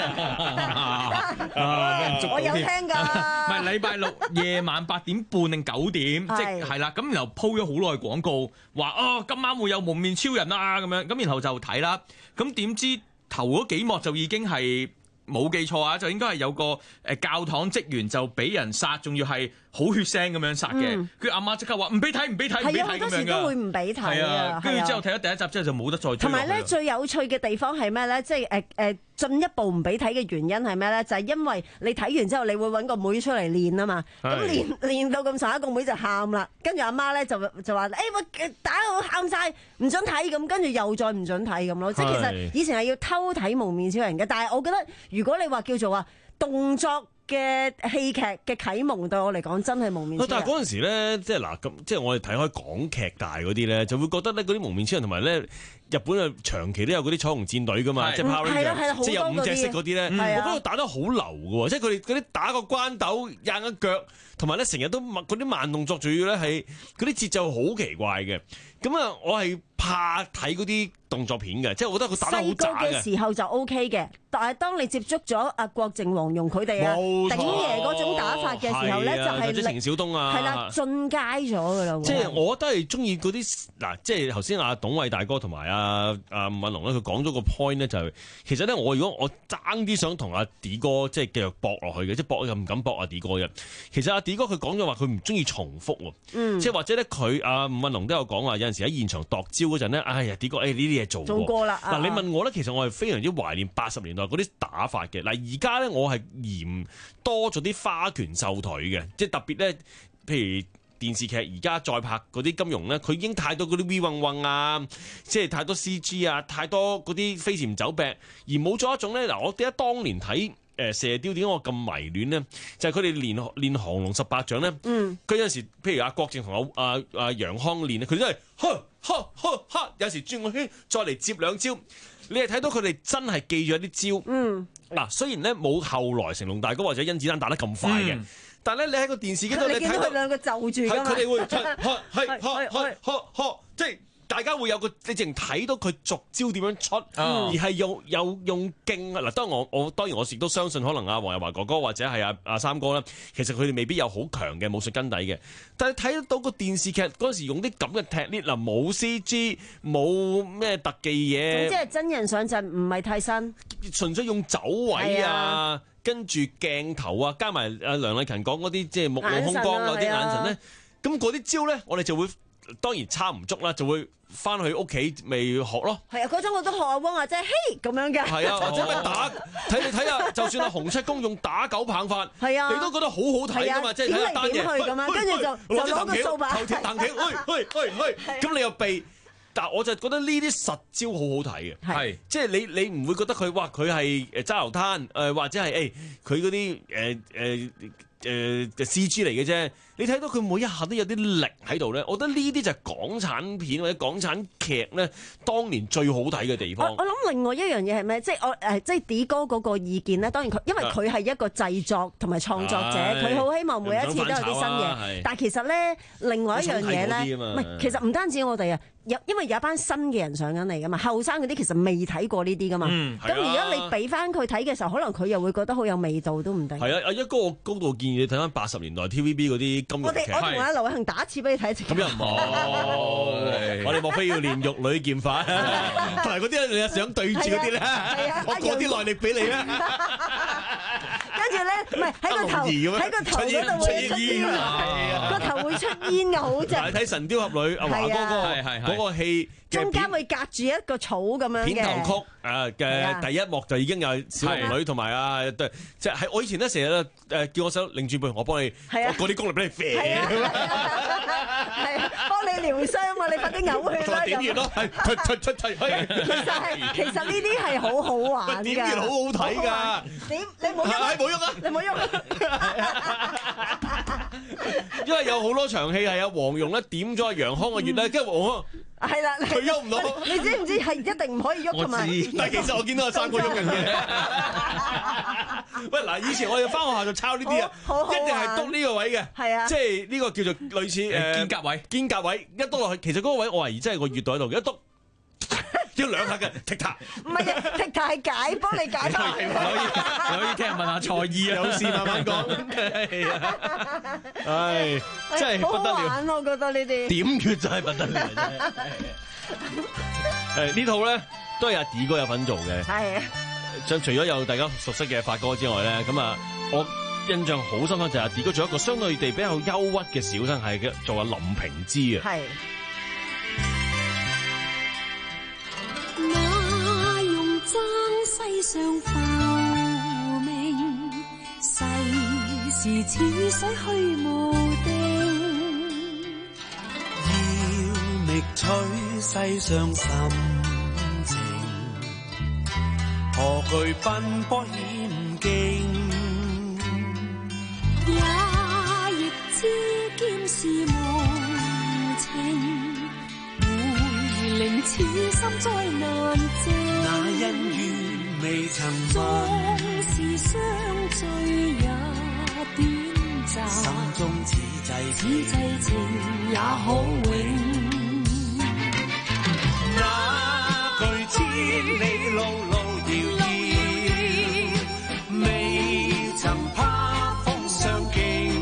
啊！ 我有聽㗎。 唔係禮拜六夜晚八點半定九點，即係係啦。咁然後鋪咗好耐廣告，話哦今晚會有蒙面超人啊咁樣，咁然後就睇啦。咁點知頭嗰幾幕就已經係冇記錯啊，就應該係有個誒教堂職員就俾人殺，仲要係好血腥咁樣殺嘅。佢阿媽即刻話唔俾睇，唔俾睇，唔俾睇咁樣㗎。係啊，好多時都會唔俾睇啊。跟住之後睇咗第一集之後就冇得再追。 同埋咧，最有趣嘅地方係咩咧？即係誒誒進一步唔俾睇嘅原因係咩咧？就係因為你睇完之後，你會揾個妹出嚟練啊嘛。咁練練到咁上下，個妹就喊啦。跟住阿媽咧就就話：誒我打到喊晒，唔準睇咁。跟住又再唔準睇咁咯。即係其實以前係要偷睇蒙面超人嘅，但係我覺得如果你話叫做話動作嘅戲劇嘅啟蒙，對我嚟講真係蒙面超人。 但係嗰陣時咧，即係嗱咁，即係我哋睇開港劇大嗰啲咧，就會覺得咧嗰啲蒙面超人同埋咧日本啊長期都有嗰啲彩虹戰隊噶嘛，即係 Power Rangers，即係有五隻色嗰啲咧，我覺得打得好流嘅喎，即係佢哋嗰啲打個關鬥、硬一腳，同埋咧成日都嗰啲慢動作，仲要咧係嗰啲節奏好奇怪嘅。咁啊，我係怕睇嗰啲動作片嘅，即係我覺得佢打得好渣嘅。細個嘅時候就 O K 嘅，但係當你接觸咗阿郭靖、黃蓉佢哋啊，鼎爺嗰種打法嘅時候咧，就係程小東啊，係啦，進階咗㗎啦。即係我都係中意嗰啲嗱，即係頭先阿董偉大哥同埋阿阿吳敏龍咧，佢講咗個 point 咧，就係其實咧，我如果我爭啲想同阿 D 哥即係繼續搏落去嘅，即係搏又唔敢搏阿 D 哥嘅。其實阿 D 哥佢講咗話，佢唔中意重複喎，嗯、即係或者咧佢阿吳敏龍都有講話，有陣時喺現場度招嗰陣咧，哎呀 D 哥，誒呢啲嘢做做過啦。 嗱、啊、你問我咧，其實我係非常之懷念八十年代嗰啲打法嘅。嗱而家咧，我係嫌多咗啲花拳繡腿嘅，即係特別咧，譬如電視劇而家再拍嗰啲金庸咧，佢已經太多嗰啲 V 運運啊，即係太多 C G 啊，太多嗰啲飛檐走壁，而冇咗一種咧。嗱，我記得當年睇誒射雕點解我咁迷戀咧，就係佢哋練練降龍十八掌咧。嗯，佢有陣時譬如阿郭靖同阿阿阿楊康練咧，佢都係呵呵呵呵，有時轉個圈再嚟接兩招。你係睇到佢哋真係記住一啲招。嗯，嗱，雖然咧冇後來成龍大哥或者甄子丹打得咁快嘅。嗯，但係咧，你喺個電視機度，你睇到佢兩個就住㗎嘛，佢哋會係係係係係即係大家會有個你淨睇到佢逐招點樣出，嗯、而係用有用勁啊！嗱，當然我我當然我亦都相信，可能阿黃日華哥哥或者係阿阿三哥啦，其實佢哋未必有好強嘅武術根底嘅，但係睇到個電視劇嗰陣時用啲咁嘅踢裂嗱，冇 C G 冇咩特技嘢， 即係真人上陣，唔係替身， 純粹用走位啊。跟住鏡頭啊，加埋阿梁麗勤講嗰啲即係目露凶光嗰啲眼神咧，咁嗰啲招咧，我哋就會當然差唔足啦，就會翻去屋企咪學咯。係啊，嗰陣我都學阿汪阿姐嘿咁樣嘅。係啊，或者咪打睇你睇下，就算阿洪七公用打狗棒法，係啊，你都覺得好好睇噶嘛，即係睇下單嘢。點嚟點去咁樣，跟住就就攞個掃把，頭鐵彈橋，去去去去，咁你又避。但我就覺得呢啲實招好好睇嘅，係即係你你唔會覺得佢哇佢係誒揸流灘誒或者係誒佢嗰啲誒誒誒嘅 C G 嚟嘅啫。你睇到佢每一下都有啲力喺度咧，我覺得呢啲就係港產片或者港產劇咧，當年最好睇嘅地方。 我我諗另外一樣嘢係咩？即係我誒，即係 D 哥嗰個意見咧。當然佢因為佢係一個製作同埋創作者，佢好希望每一次都有啲新嘢。但係其實咧，另外一樣嘢咧，唔係其實唔單止我哋啊。有，因為有一班新嘅人上緊嚟噶嘛，後生嗰啲其實未睇過呢啲噶嘛。咁而家你俾翻佢睇嘅時候，可能佢又會覺得好有味道都唔定。 係啊，阿一哥我高度建議你睇翻八十年代 T V B 嗰啲金庸劇。 我哋我同阿劉偉恒打一次俾你睇一次。 咁又唔好，我哋莫非要練玉女劍法？同埋嗰啲你想對住嗰啲咧，我過啲耐力俾你咧。 跟住咧，唔係喺個頭喺個頭嗰度會出煙啊！個頭會出煙嘅，好正。 睇《神雕俠侶》阿華哥嗰個嗰個戲， 中間會隔住一個草咁樣嘅片頭曲啊嘅第一幕就已經有小龍女同埋啊，即係我以前咧成日咧誒叫我手擰轉背，我幫你，我嗰啲功力俾你啡， 係啊，幫你療傷啊！你快啲嘔血啦！ 點完咯，係出出出出， 其實係其實呢啲係好好玩㗎， 點完好好睇㗎。 你你冇喐啊！ 冇喐啊！ 你冇喐啊！ 因為有好多場戲係有黃蓉咧點咗阿楊康嘅穴咧，跟住黃康係啦， 佢喐唔到。 你知唔知係一定唔可以喐㗎嘛？ 但係其實我見到阿三哥喐緊嘅。喂嗱，以前我哋翻學校就抄呢啲啊，一定係督呢個位嘅， 係啊， 即係呢個叫做類似誒肩胛位， 肩胛位一督落去，其實嗰個位我懷疑真係個穴道喺度，一督。要兩下嘅踢塔， 唔係啊，踢塔係解，幫你解翻。 可以可以聽人問下蔡意啊， 有事慢慢講。唉，真係不得了。 好好玩，我覺得呢啲點穴就係不得了。誒呢套咧都係阿 D 哥有份做嘅。 係啊。 就除咗有大家熟悉嘅發哥之外咧，咁啊，我印象好深刻就係阿 D 哥做一個相對地比較憂鬱嘅小生，係嘅做阿林平之啊。 係。 世上浮名，世事似水虛無定。 要覓取世上深情，何懼奔波險境？ 也亦知劍是無情，會令此心災難靜。 那恩怨未曾縱是相聚也短暫， 心中此際此際情也可永。 那句千里路路遙遙，未曾怕風相勁。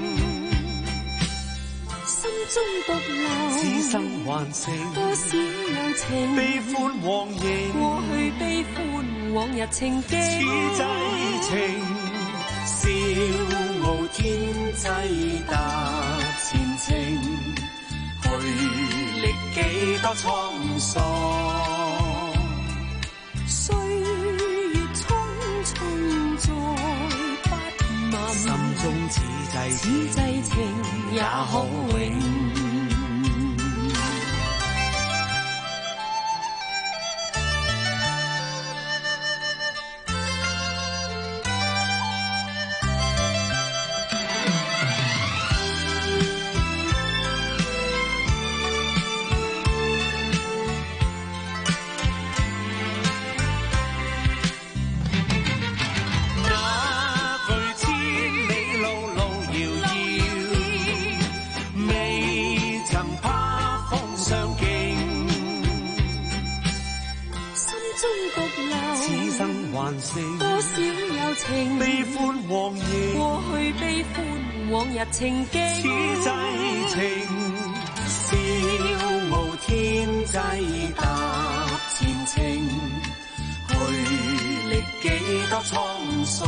心中獨留此生還剩多少有情， 悲歡往迎， 過去悲歡往日情景， 此際情笑傲天際踏前程，去歷幾多滄桑， 歲月匆匆再不問， 心中此際此際情也可永。 多少有情， 悲歡往迎， 過去悲歡往日情景， 此際情笑傲天際踏前程，去歷幾多滄桑，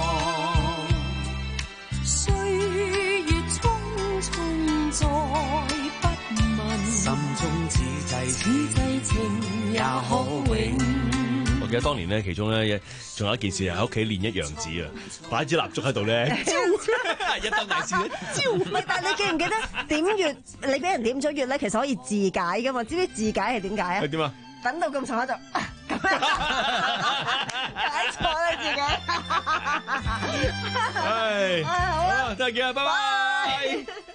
歲月匆匆再不問， 心中此際此際情也可永。 記得當年咧，其中咧仲有一件事係喺屋企練一樣紙啊，擺支蠟燭喺度咧，一燈大師咧， 招。唔係，但係你記唔記得點穴？你俾人點咗穴咧，其實可以自解噶嘛？知唔知自解係點解啊？ 係點啊？ 等到咁上下就咁樣解錯啦自己。 唉，好啦。 再見啦，拜拜。